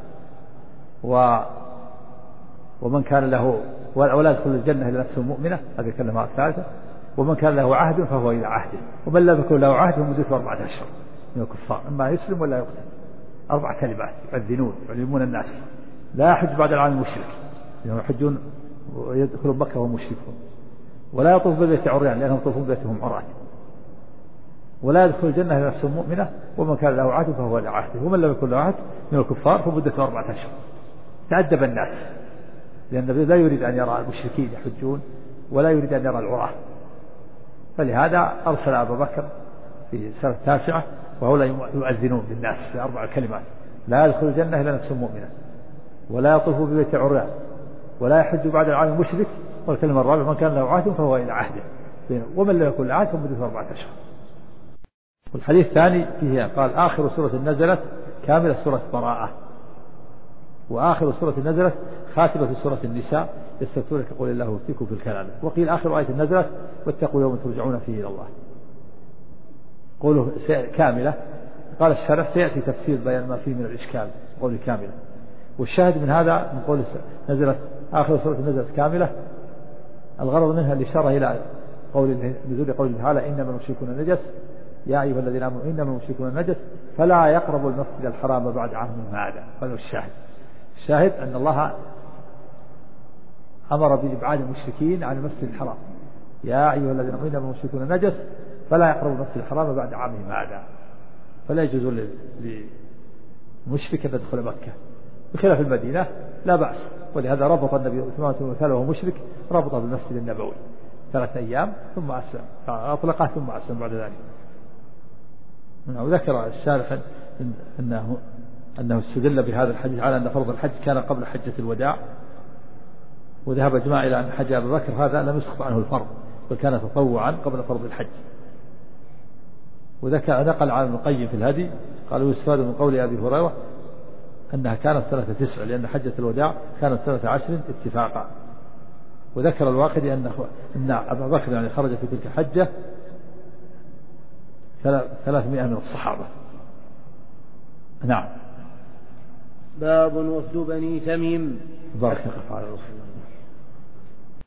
ومن كان له ولا يدخل الجنة إلا نفس مؤمنة، هذه الكلمة الثالثة، ومن كان له عهد فهو إلى عهده، ومن لم يكن له عهد فمدته 4 أشهر من الكفار، إما يسلم ولا يقتل. 4 كلمات يؤذنون يعلمون الناس: لا يحج بعد العام المشرك، لأنهم يحجون ويدخلون مكة وهم مشركون، ولا يطوف ببيت عريان لأنهم يطوفون ببيتهم عراة، ولا يدخل الجنة إلا نفس مؤمنة، ومن كان له عهد فهو إلى عهده، ومن لم يكن له عهد من الكفار فمدته 4 أشهر. تأدب الناس، لأن النبي لا يريد أن يرى المشركين يحجون ولا يريد أن يرى العراة، فلهذا أرسل أبا بكر في سنة 9 وهؤلاء يؤذنون بالناس ب4 كلمات: لا يدخل الجنة إلا نفس مؤمنة، ولا يطوف ببيت عريان، ولا يحج بعد العام المشرك، والكلمة الرابعة: من كان له عهد فهو إلى عهده، ومن لم يكن له عهد فمدته 4 أشهر. والحديث الثاني فيه قال: آخر سورة نزلت كاملة سورة براءة، وآخر سورة نزلت خاتمة سورة النساء: يستفتونك قل الله يفتيكم في الكلالة. وقيل آخر آية نزلت: واتقوا يوم ترجعون فيه إلى الله. قوله كاملة، قال الشارح: سيأتي تفسير بيان ما فيه من الإشكال قوله كاملة. والشاهد من هذا من قول نزلت آخر سورة نزلت كاملة، الغرض منها الإشارة إلى نزول قوله تعالى: إنما المشركون نجس يا أيها الذين آمنوا إنما المشركون نجس فلا يقربوا المسجد الحرام بعد عامهم هذا. هذا الشاهد أن الله أمر بإبعاد المشركين عن المسجد الحرام: يا أيها الذين آمنوا إنما المشركون نجس فلا يقربوا المسجد الحرام بعد عامهم هذا. فلا يجوز للمشرك أن يدخل مكة، بخلاف المدينة لا بأس. ولهذا ربط النبي مثاله وهو مشرك، ربطه بالمسجد النبوي 3 أيام ثم أسلم، أطلقه ثم أسلم بعد ذلك. وذكر الشارح أنه استدل بهذا الحديث على أن فرض الحج كان قبل حجة الوداع، وذهب إجماع إلى أن حج أبي بكر هذا لم يسقط عنه الفرض، بل كان تطوعا قبل فرض الحج. وذكر نقل عن ابن القيم في الهدي قالوا: يستفاد من قول أبي هريرة أنها كانت سنة 9، لأن حجة الوداع كانت سنة 10 اتفاقا. وذكر الواقدي أن أبا بكر يعني خرج في تلك الحجة 300 من الصحابة. نعم. باب وفد بني تميم. بارك الله.